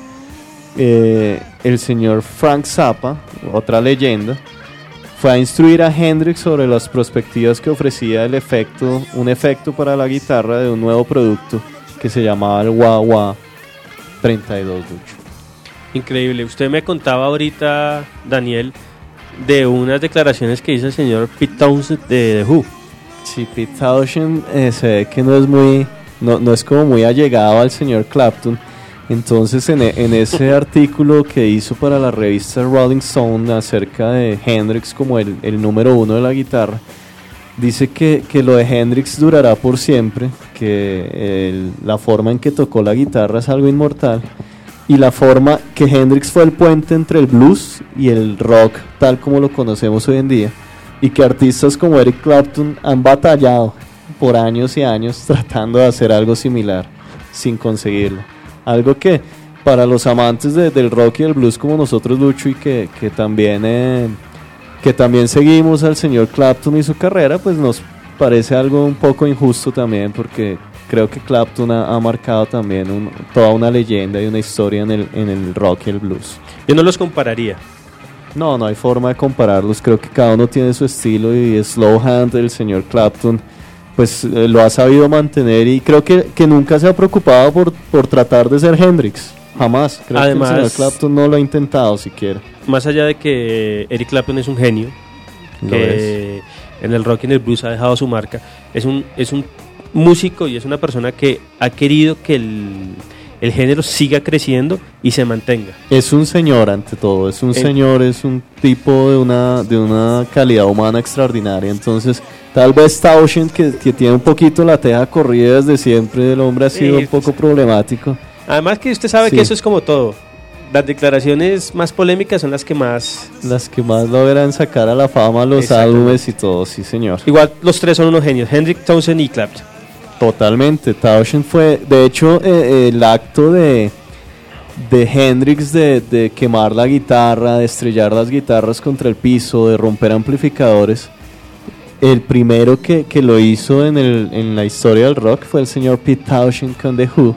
eh, el señor Frank Zappa, otra leyenda, fue a instruir a Hendrix sobre las perspectivas que ofrecía el efecto, un efecto para la guitarra de un nuevo producto que se llamaba el Wawa treinta y dos, Lucho. Increíble. Usted me contaba ahorita, Daniel, de unas declaraciones que hizo el señor Pete Townshend de The Who. Sí, Pete Townshend eh, se ve que no es muy, no, no es como muy allegado al señor Clapton. Entonces en, en ese artículo que hizo para la revista Rolling Stone acerca de Hendrix como el, el número uno de la guitarra, dice que, que lo de Hendrix durará por siempre, que el, la forma en que tocó la guitarra es algo inmortal, y la forma que Hendrix fue el puente entre el blues y el rock tal como lo conocemos hoy en día, y que artistas como Eric Clapton han batallado por años y años tratando de hacer algo similar sin conseguirlo. Algo que para los amantes de, del rock y el blues como nosotros, Lucho, y que, que también eh, que también seguimos al señor Clapton y su carrera, pues nos parece algo un poco injusto también, porque creo que Clapton ha, ha marcado también un, toda una leyenda y una historia en el, en el rock y el blues. Yo no los compararía. No, no hay forma de compararlos. Creo que cada uno tiene su estilo, y Slowhand, el señor Clapton, pues eh, lo ha sabido mantener, y creo que, que nunca se ha preocupado por, por tratar de ser Hendrix. Jamás. Creo Además, que el señor Clapton no lo ha intentado siquiera. Más allá de que Eric Clapton es un genio, Lo que es. en el rock y en el blues ha dejado su marca, es un, es un músico y es una persona que ha querido que el, el género siga creciendo y se mantenga. Es un señor ante todo, es un El- señor, es un tipo de una, de una calidad humana extraordinaria. Entonces, tal vez Townshend, que, que tiene un poquito la teja corrida desde siempre, el hombre ha sido Sí, un poco problemático. Además que usted sabe Sí. que eso es como todo. Las declaraciones más polémicas son las que más... Las que más logran sacar a la fama los Exactamente. álbumes y todo, sí señor. Igual los tres son unos genios, Hendrix, Townshend y Clapton. Totalmente, Townshend fue, de hecho, eh, el acto de, de Hendrix de, de quemar la guitarra, de estrellar las guitarras contra el piso, de romper amplificadores, el primero que, que lo hizo en, el, en la historia del rock fue el señor Pete Townshend con The Who.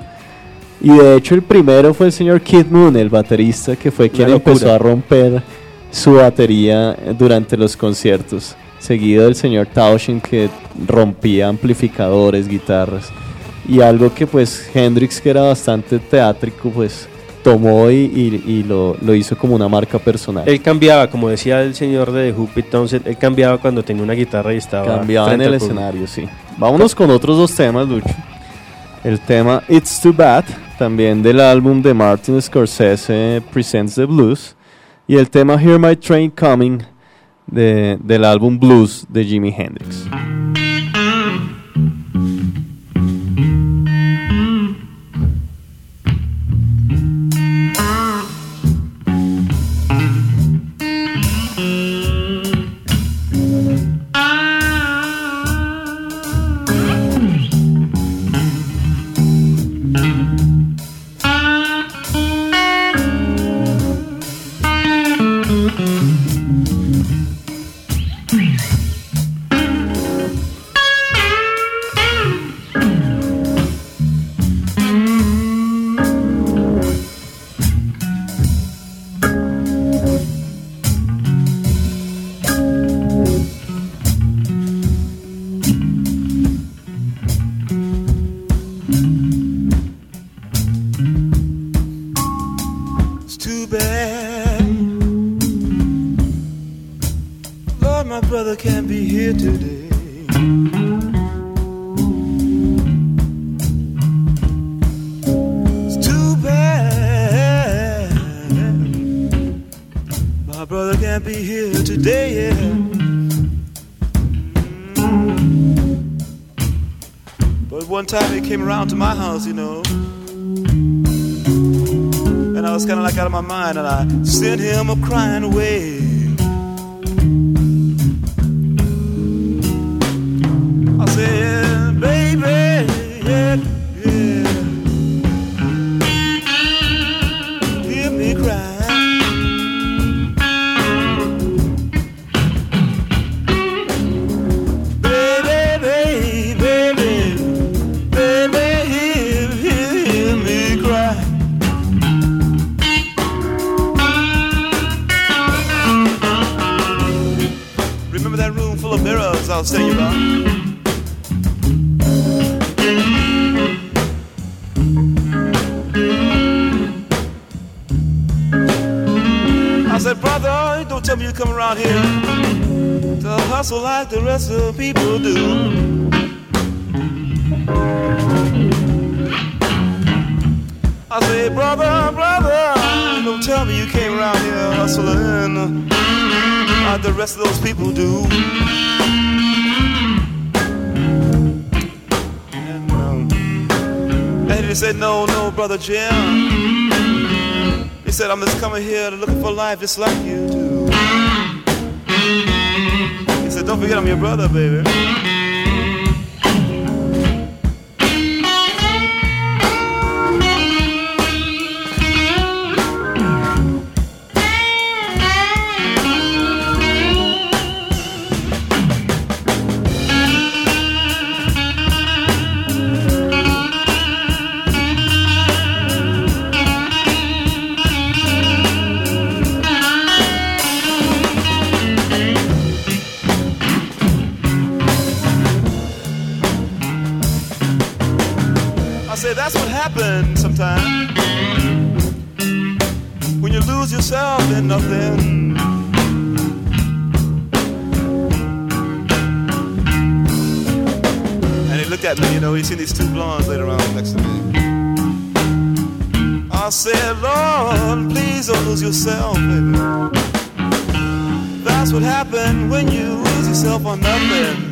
Y de hecho el primero fue el señor Keith Moon, el baterista, que fue quien Una locura. empezó a romper su batería durante los conciertos, seguido del señor Townshend, que rompía amplificadores, guitarras, y algo que pues Hendrix, que era bastante teátrico, pues tomó y, y, y lo, lo hizo como una marca personal. Él cambiaba, como decía el señor de The Who, Pete Townshend, él cambiaba cuando tenía una guitarra y estaba Cambiaba en frente el al público. escenario, sí. Vámonos con otros dos temas, Lucho. El tema It's Too Bad, también del álbum de Martin Scorsese Presents the Blues, y el tema Hear My Train Coming de, del álbum Blues de Jimi Hendrix. It's too bad. Lord, my brother can't be here today. It's too bad. My brother can't be here today, yeah. But one time he came around to my house, you know. And I was kind of like out of my mind, and I sent him a crying away. I said, baby, yeah, yeah, hear me cry. Baby, baby, was telling you about. I said, brother, don't tell me you come around here to hustle like the rest of the people do. I say, brother, brother, don't tell me you came around here hustling like the rest of those people do. And, um, and he said, no, no, brother Jim. He said, I'm just coming here looking for life just like you do. He said, don't forget I'm your brother, baby. That's what happens sometimes when you lose yourself in nothing. And he looked at me, you know, he seen these two blondes later around next to me. I said, Lord, please don't lose yourself, baby. That's what happens when you lose yourself on nothing.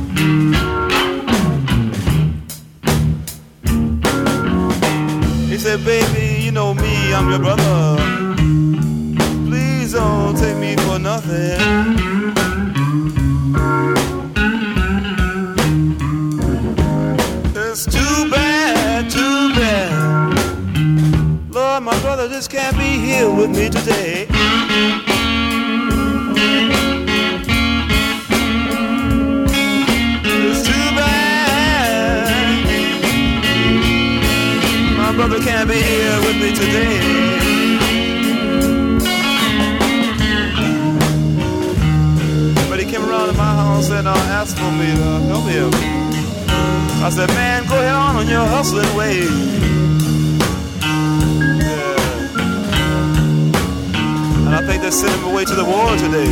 He said, baby, you know me, I'm your brother. Please don't take me for nothing. It's too bad, too bad. Lord, my brother just can't be here with me today. It's too bad. My brother can't be here with me today. But he came around to my house and uh, asked for me to help him. I said, man, go ahead on on your hustling way. Yeah. And I think they sent him away to the war today.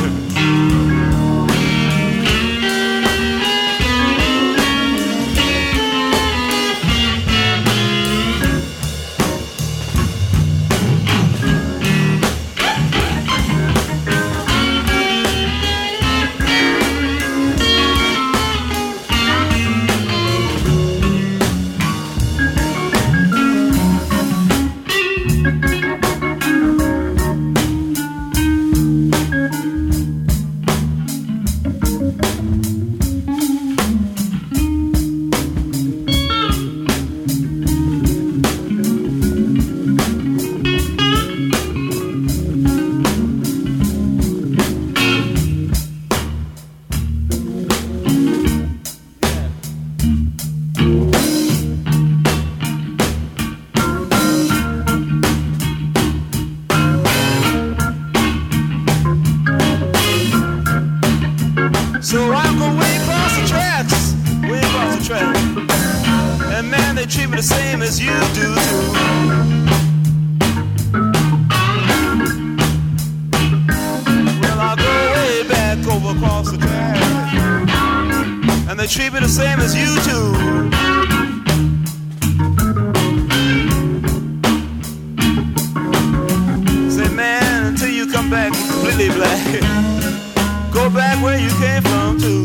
Treat me the same as you do. Say, man, until you come back completely black, go back where you came from too.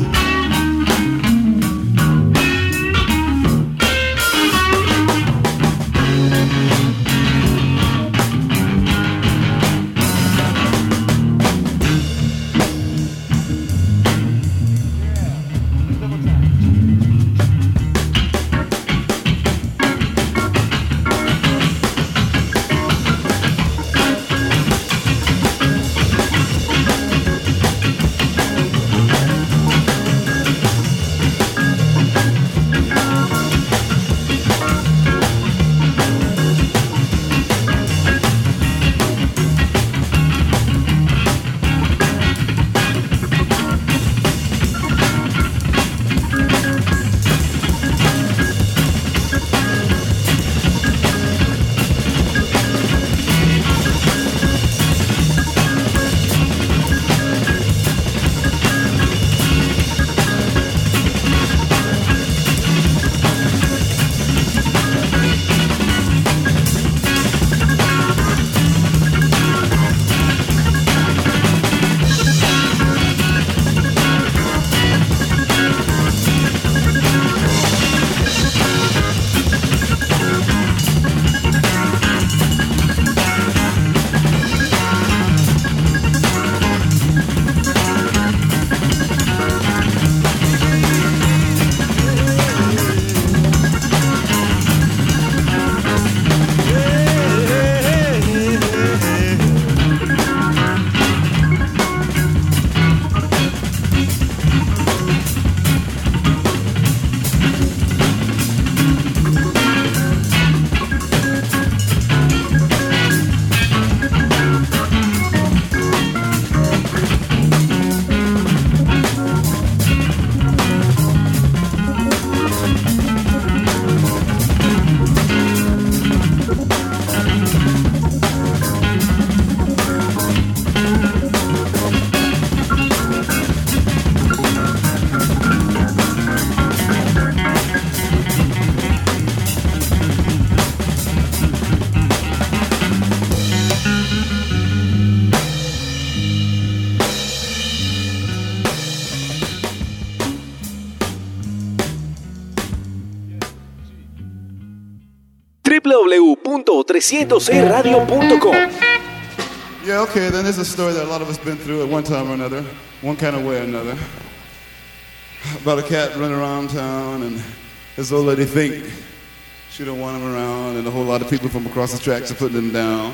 w w w punto trescientos c radio punto com. Yeah, okay, then there's a story that a lot of us been through at one time or another, one kind of way or another. About a cat running around town, and this old lady think she don't want him around, and a whole lot of people from across the tracks are putting him down.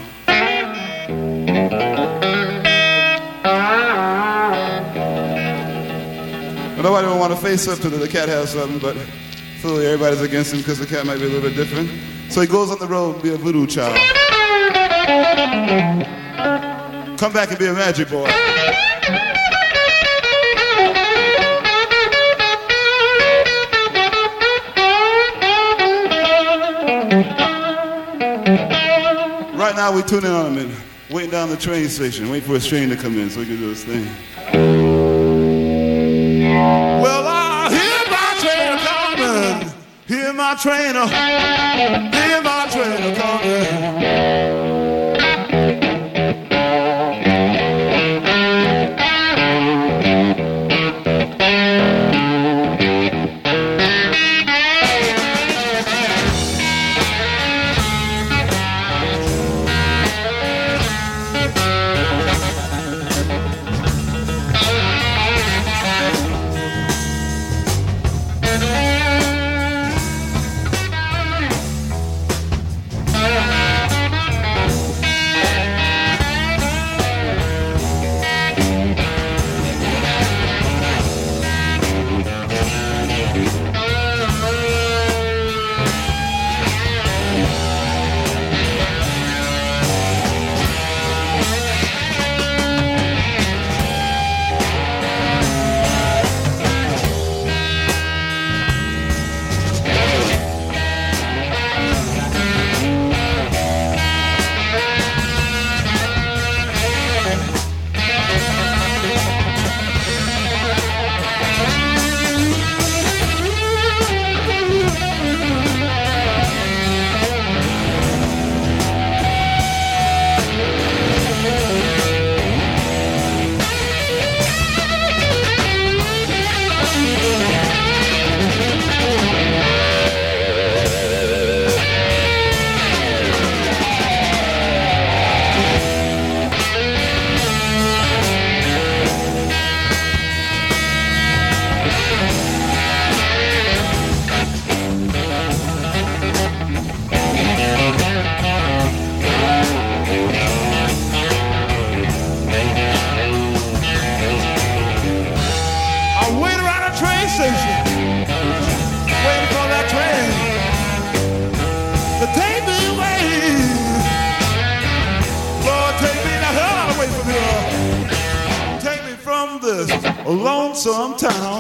But nobody will want to face up to the, the cat has something, but clearly everybody's against him because the cat might be a little bit different. So he goes on the road and be a voodoo child. Come back and be a magic boy. Right now we tune in on him and waiting down the train station, waiting for his train to come in so he can do his thing. Well, I hear my train coming, hear my train, hear my train coming. Lonesome town.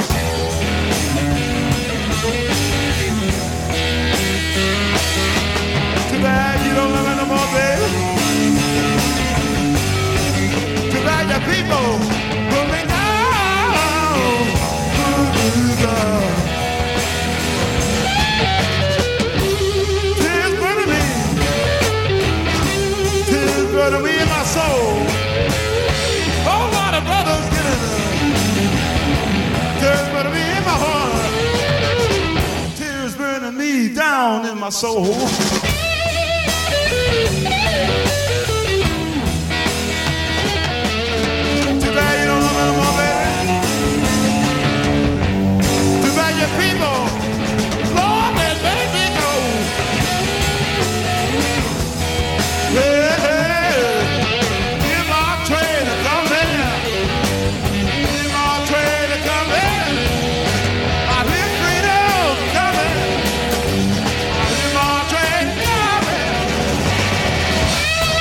Too bad you don't love me no more, baby. Too bad your people put me down. Ooh, girl. Tears burning me, tears burning me in my soul. Whole lot of brothers getting there. Tears burning me in my heart. Tears burning me down in my soul. Too bad you don't love me no more, baby. Too bad your people, Lord, they let me go. Hey, hey, give my train to come in. Give my train to come in. I hear freedom coming. I hear my train coming.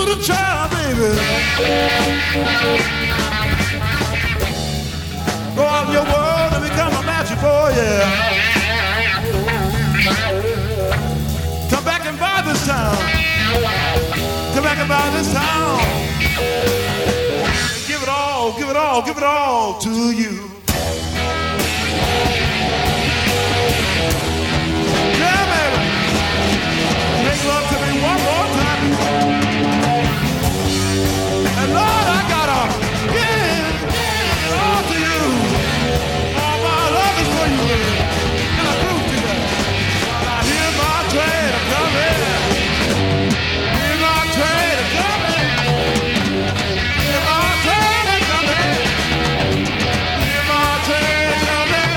do the child, baby. Go out in your world and become a magic boy, yeah. Come back and buy this town. Come back and buy this town. Give it all, give it all, give it all to you. Yeah, baby. Make love to me one more time. And Lord, I gotta give it all to you. All my love is for you, baby. And I prove to you. I hear my train coming. Hear my train coming. Hear my train coming. Hear my train coming.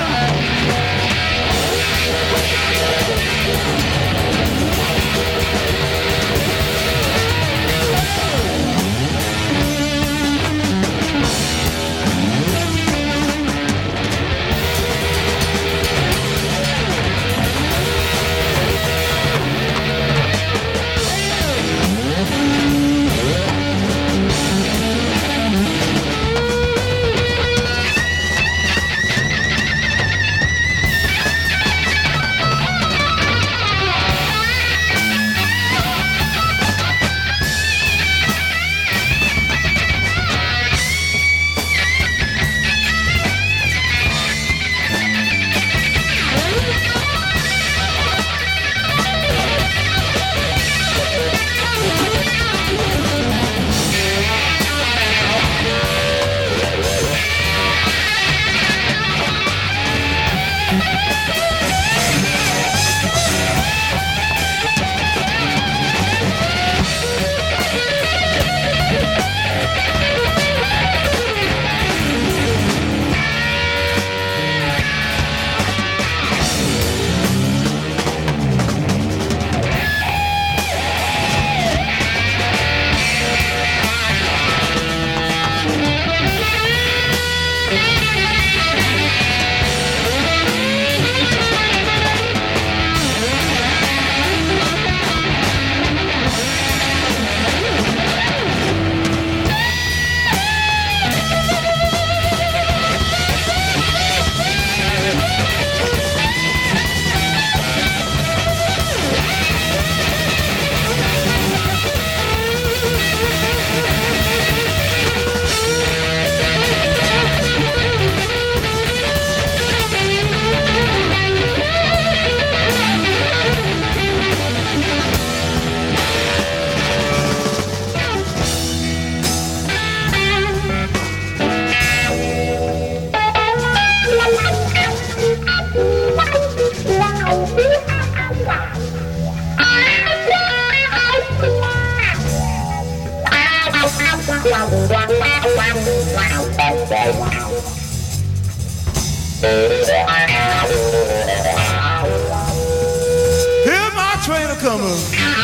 Hear my train a coming.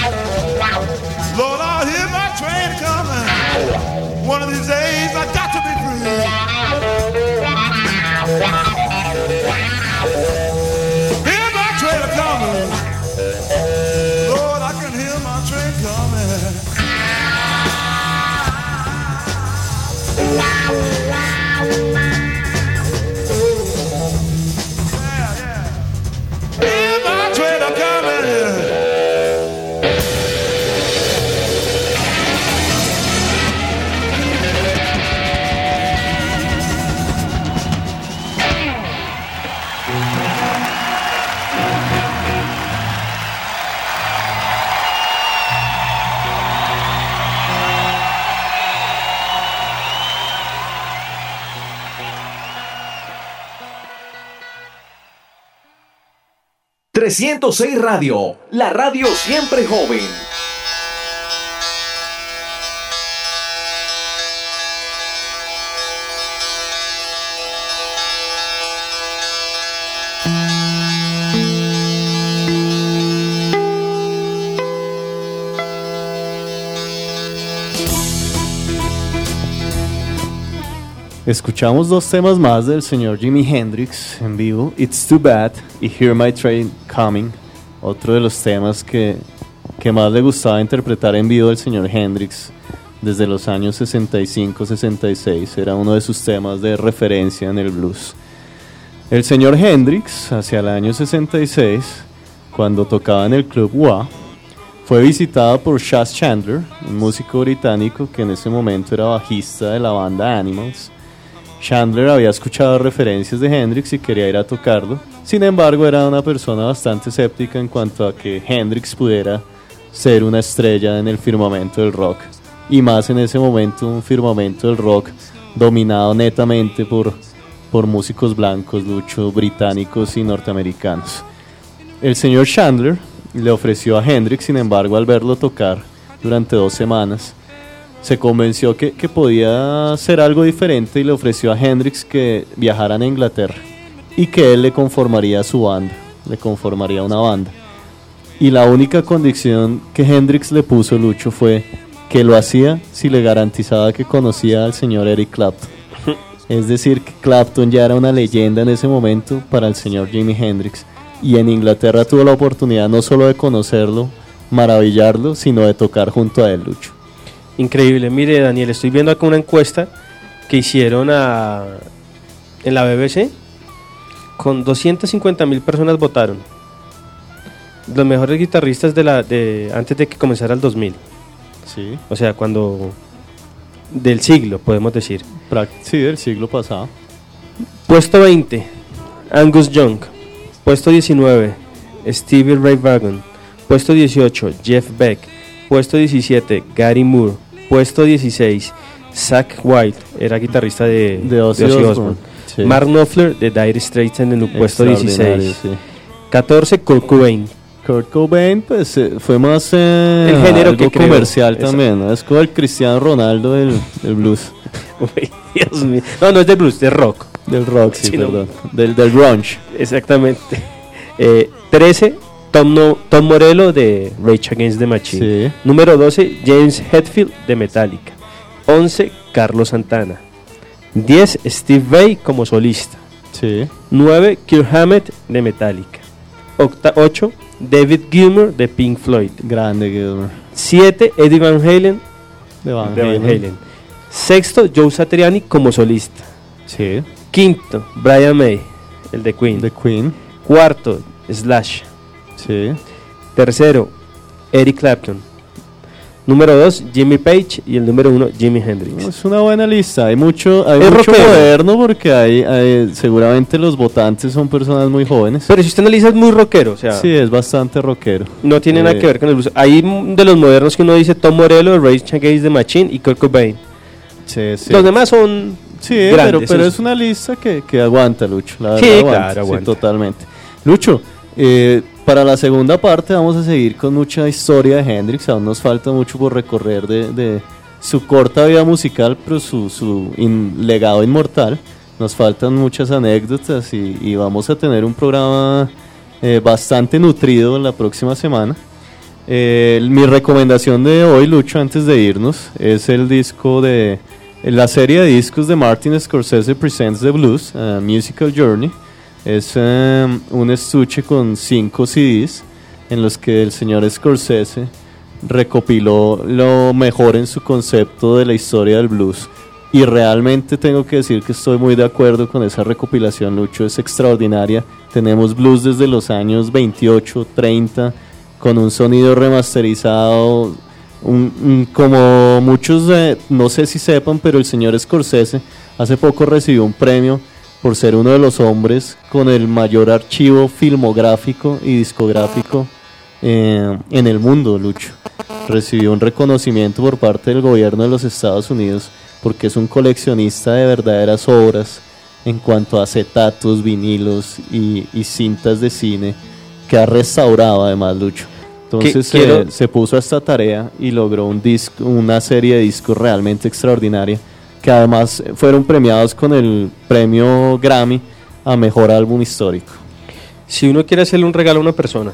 Lord, I hear my train coming. One of these days I got to be free. Hear my train a coming. Lord, I can hear my train coming. Hear my train a coming. trescientos seis Radio, la radio siempre joven. Escuchamos dos temas más del señor Jimi Hendrix en vivo, It's Too Bad y Hear My Train Coming, otro de los temas que que más le gustaba interpretar en vivo el señor Hendrix desde los años sesenta y cinco sesenta y seis. Era uno de sus temas de referencia en el blues. El señor Hendrix, hacia el año sesenta y seis, cuando tocaba en el Club W A, fue visitado por Chas Chandler, un músico británico que en ese momento era bajista de la banda Animals. Chandler había escuchado referencias de Hendrix y quería ir a tocarlo. Sin embargo, era una persona bastante escéptica en cuanto a que Hendrix pudiera ser una estrella en el firmamento del rock. Y más en ese momento, un firmamento del rock dominado netamente por, por músicos blancos, lucho, británicos y norteamericanos. El señor Chandler le ofreció a Hendrix, sin embargo, al verlo tocar durante dos semanas, se convenció que, que podía hacer algo diferente y le ofreció a Hendrix que viajaran a Inglaterra y que él le conformaría su banda, le conformaría una banda. Y la única condición que Hendrix le puso, Lucho, fue que lo hacía si le garantizaba que conocía al señor Eric Clapton. Es decir, que Clapton ya era una leyenda en ese momento para el señor Jimi Hendrix. Y en Inglaterra tuvo la oportunidad no solo de conocerlo, maravillarlo, sino de tocar junto a él, Lucho. Increíble. Mire, Daniel, estoy viendo acá una encuesta que hicieron a, en la B B C. Con doscientas cincuenta mil personas votaron. Los mejores guitarristas de la de antes de que comenzara el dos mil. Sí. O sea, cuando... del siglo, podemos decir. Sí, del siglo pasado. Puesto veinte, Angus Young. Puesto diecinueve, Stevie Ray Vaughan. Puesto dieciocho, Jeff Beck. Puesto diecisiete, Gary Moore. Puesto dieciséis, Zakk Wylde, era guitarrista de, de Ozzy de Ozzy Osbourne. Osbourne. Sí. Mark Knopfler de Dire Straits en el puesto dieciséis. Sí. catorce, Kurt Cobain. Kurt Cobain, pues eh, fue más eh, el género algo que comercial creo. también, ¿no? Es como el Cristiano Ronaldo del, del blues. Uy, Dios mío. No, no es de blues, de rock. Del rock, sí, Sí, perdón. no. Del, del grunge. Exactamente. Eh, trece, Tom, no, Tom Morello de Rage Against the Machine. Sí. Número doce, James Hetfield de Metallica. once, Carlos Santana. diez, Steve Vai como solista. Sí. nueve, Kirk Hammett de Metallica. Octa- ocho, David Gilmour de Pink Floyd. Grande Gilmour. siete, Eddie Van Halen De Van de Van Halen. Halen. Sexto, Joe Satriani como solista. Sí. Quinto, Brian May, el de Queen. The Queen. Cuarto, Slash. Sí. Tercero, Eric Clapton. Número dos, Jimmy Page. Y el número uno, Jimi Hendrix. Es una buena lista. Hay mucho, hay Es mucho rockero. moderno porque hay, hay- seguramente los votantes son personas muy jóvenes. Pero si usted analiza, es muy rockero. O sea, Sí, es bastante rockero. no tiene nada Eh, que ver con el blues. Hay mm, de los modernos que uno dice Tom Morello, Rage Against the Machine y Kurt Cobain. Sí, sí. Los demás son Sí, grandes. pero, pero esos- es una lista que, que aguanta, Lucho. La Sí, verdad, aguanta, claro, sí, aguanta. totalmente. Lucho, eh, para la segunda parte vamos a seguir con mucha historia de Hendrix. Aún nos falta mucho por recorrer de, de su corta vida musical, pero su, su in- legado inmortal. Nos faltan muchas anécdotas y, y vamos a tener un programa eh, bastante nutrido la próxima semana. Eh, mi recomendación de hoy, Lucho, antes de irnos, es el disco de la serie de discos de Martin Scorsese Presents the Blues, uh, Musical Journey. Es um, un estuche con cinco C Ds en los que el señor Scorsese recopiló lo mejor en su concepto de la historia del blues. Y realmente tengo que decir que estoy muy de acuerdo con esa recopilación, Lucho. Es extraordinaria. Tenemos blues desde los años veintiocho, treinta, con un sonido remasterizado. Un, un- como muchos, eh, no sé si sepan, pero el señor Scorsese hace poco recibió un premio por ser uno de los hombres con el mayor archivo filmográfico y discográfico eh, en el mundo, Lucho. Recibió un reconocimiento por parte del gobierno de los Estados Unidos porque es un coleccionista de verdaderas obras en cuanto a acetatos, vinilos y, y cintas de cine que ha restaurado además, Lucho. Entonces Que- quiero- eh, se puso a esta tarea y logró un disco, una serie de discos realmente extraordinaria que además fueron premiados con el premio Grammy a Mejor Álbum Histórico. Si uno quiere hacerle un regalo a una persona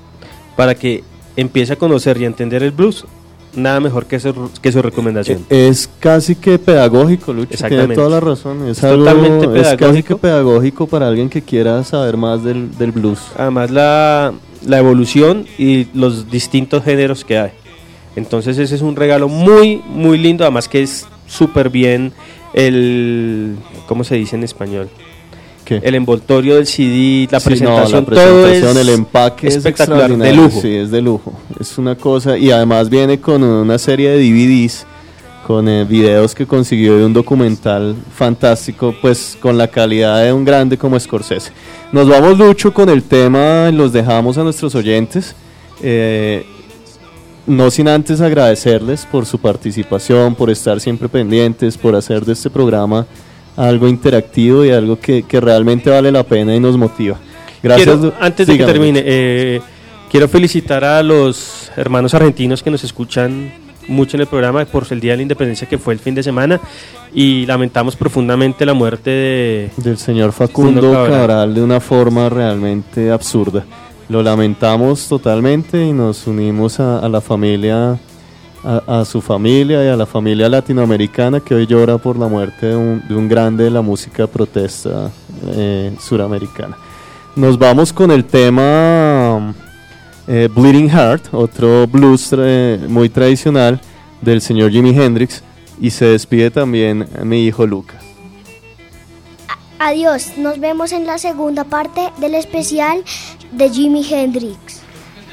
para que empiece a conocer y a entender el blues, nada mejor que su, que su recomendación. Es casi que pedagógico, Lucho, tiene Exactamente. toda la razón. Es, Es algo- totalmente es casi pedagógico. que pedagógico para alguien que quiera saber más del, del blues. Además, la, la evolución y los distintos géneros que hay. Entonces ese es un regalo muy, muy lindo, además que es súper bien el, ¿cómo se dice en español? ¿Qué? El envoltorio del C D, la Sí, presentación, no, la presentación, todo es el empaque espectacular, es de extraordinario, lujo. Sí, es de lujo. Es una cosa, y además viene con una serie de D V Ds, con eh, videos que consiguió de un documental fantástico, pues con la calidad de un grande como Scorsese. Nos vamos, Lucho, con el tema, los dejamos a nuestros oyentes. Eh, No sin antes agradecerles por su participación, por estar siempre pendientes, por hacer de este programa algo interactivo y algo que, que realmente vale la pena y nos motiva. Gracias. Quiero, Lu- antes de que Sígame, termine, Lucho. eh, quiero felicitar a los hermanos argentinos que nos escuchan mucho en el programa por el Día de la Independencia, que fue el fin de semana, y lamentamos profundamente la muerte de, Del señor Facundo Facundo Cabral. Cabral de una forma realmente absurda. Lo lamentamos totalmente y nos unimos a, a la familia, a, a su familia y a la familia latinoamericana que hoy llora por la muerte de un, de un grande de la música protesta eh, suramericana. Nos vamos con el tema eh, Bleeding Heart, otro blues tra- muy tradicional del señor Jimi Hendrix, y se despide también mi hijo Lucas. Adiós, nos vemos en la segunda parte del especial de Jimi Hendrix.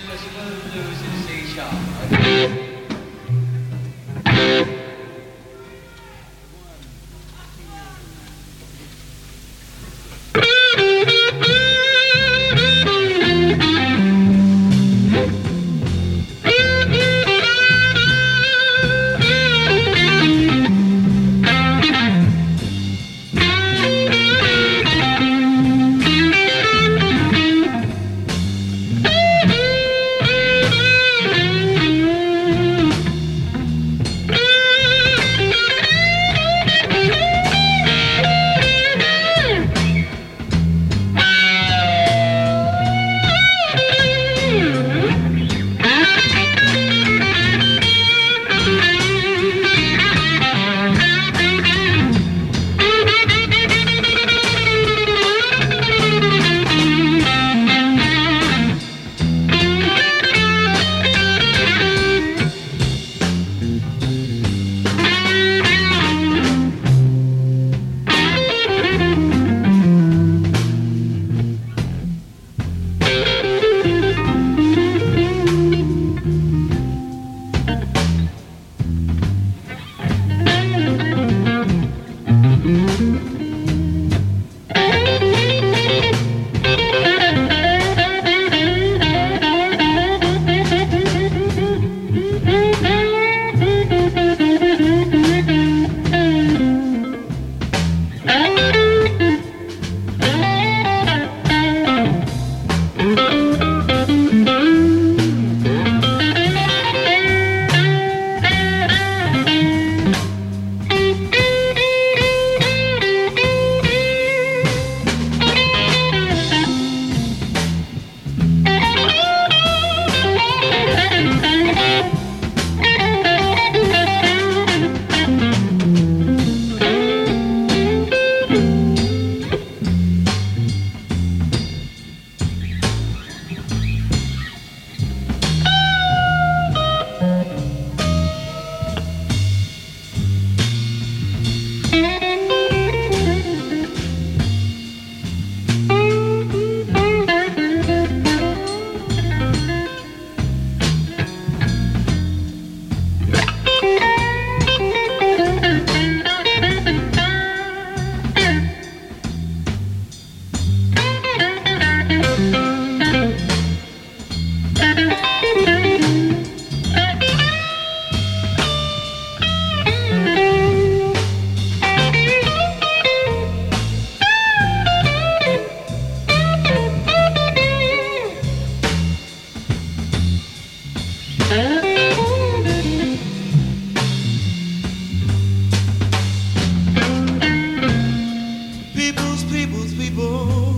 People's, people's, people.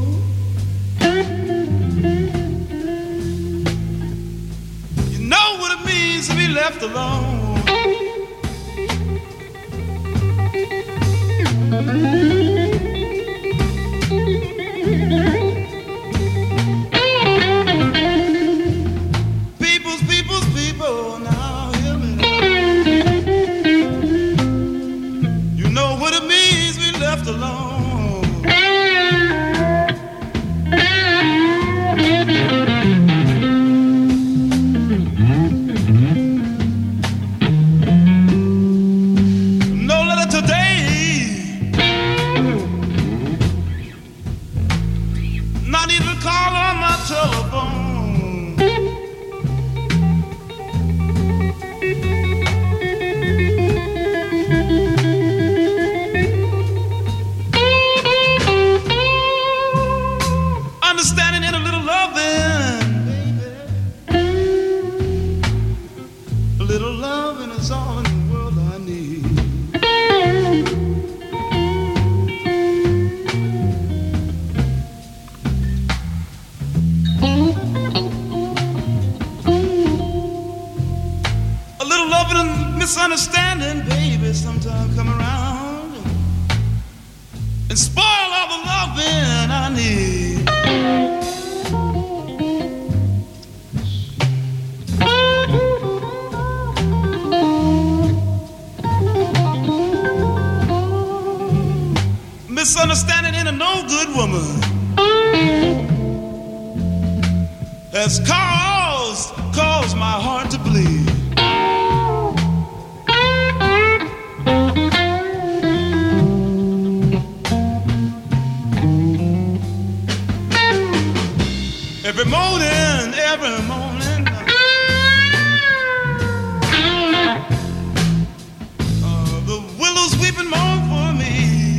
You know what it means to be left alone. love and misunderstanding, baby, sometimes come around and spoil all the loving I need. Misunderstanding in a no good woman has caused, caused my heart to bleed. Every morning, every morning, uh, the willows weeping mourn for me.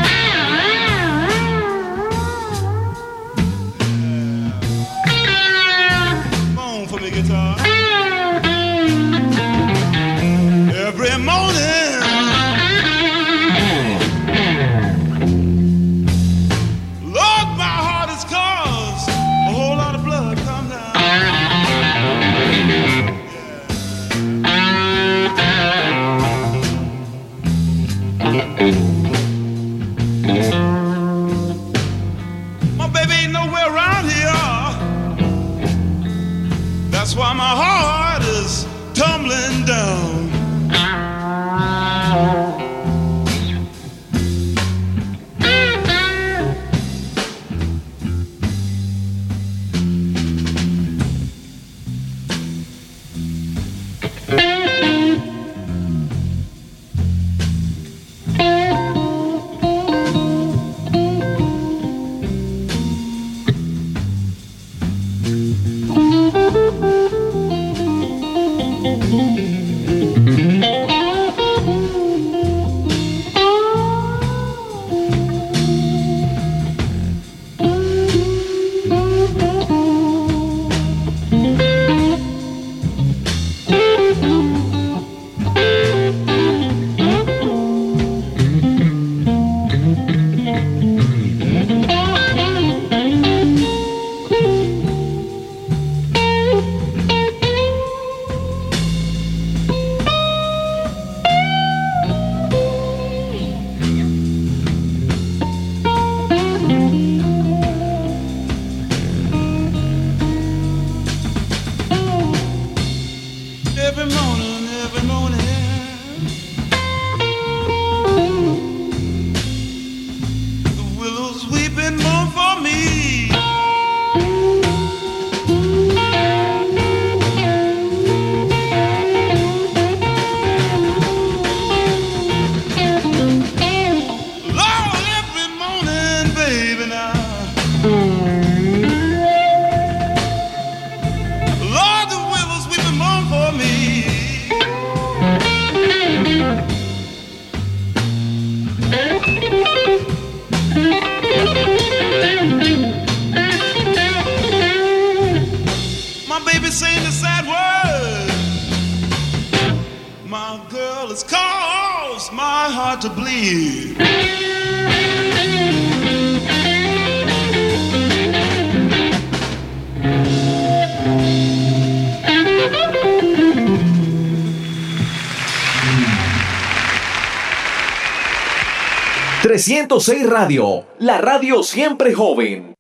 Yeah. Mourn for me, guitar. Every morning, Lord, my heart is caused a whole lot of blood come down. My baby ain't nowhere around here. That's why my heart is tumbling down. Every morning, every morning, the willows weeping mourn for me. Lord, every morning, baby, now. Lord, the willows weeping mourn for me. My baby saying the sad word. My girl has caused my heart to bleed. trescientos seis Radio, la radio siempre joven.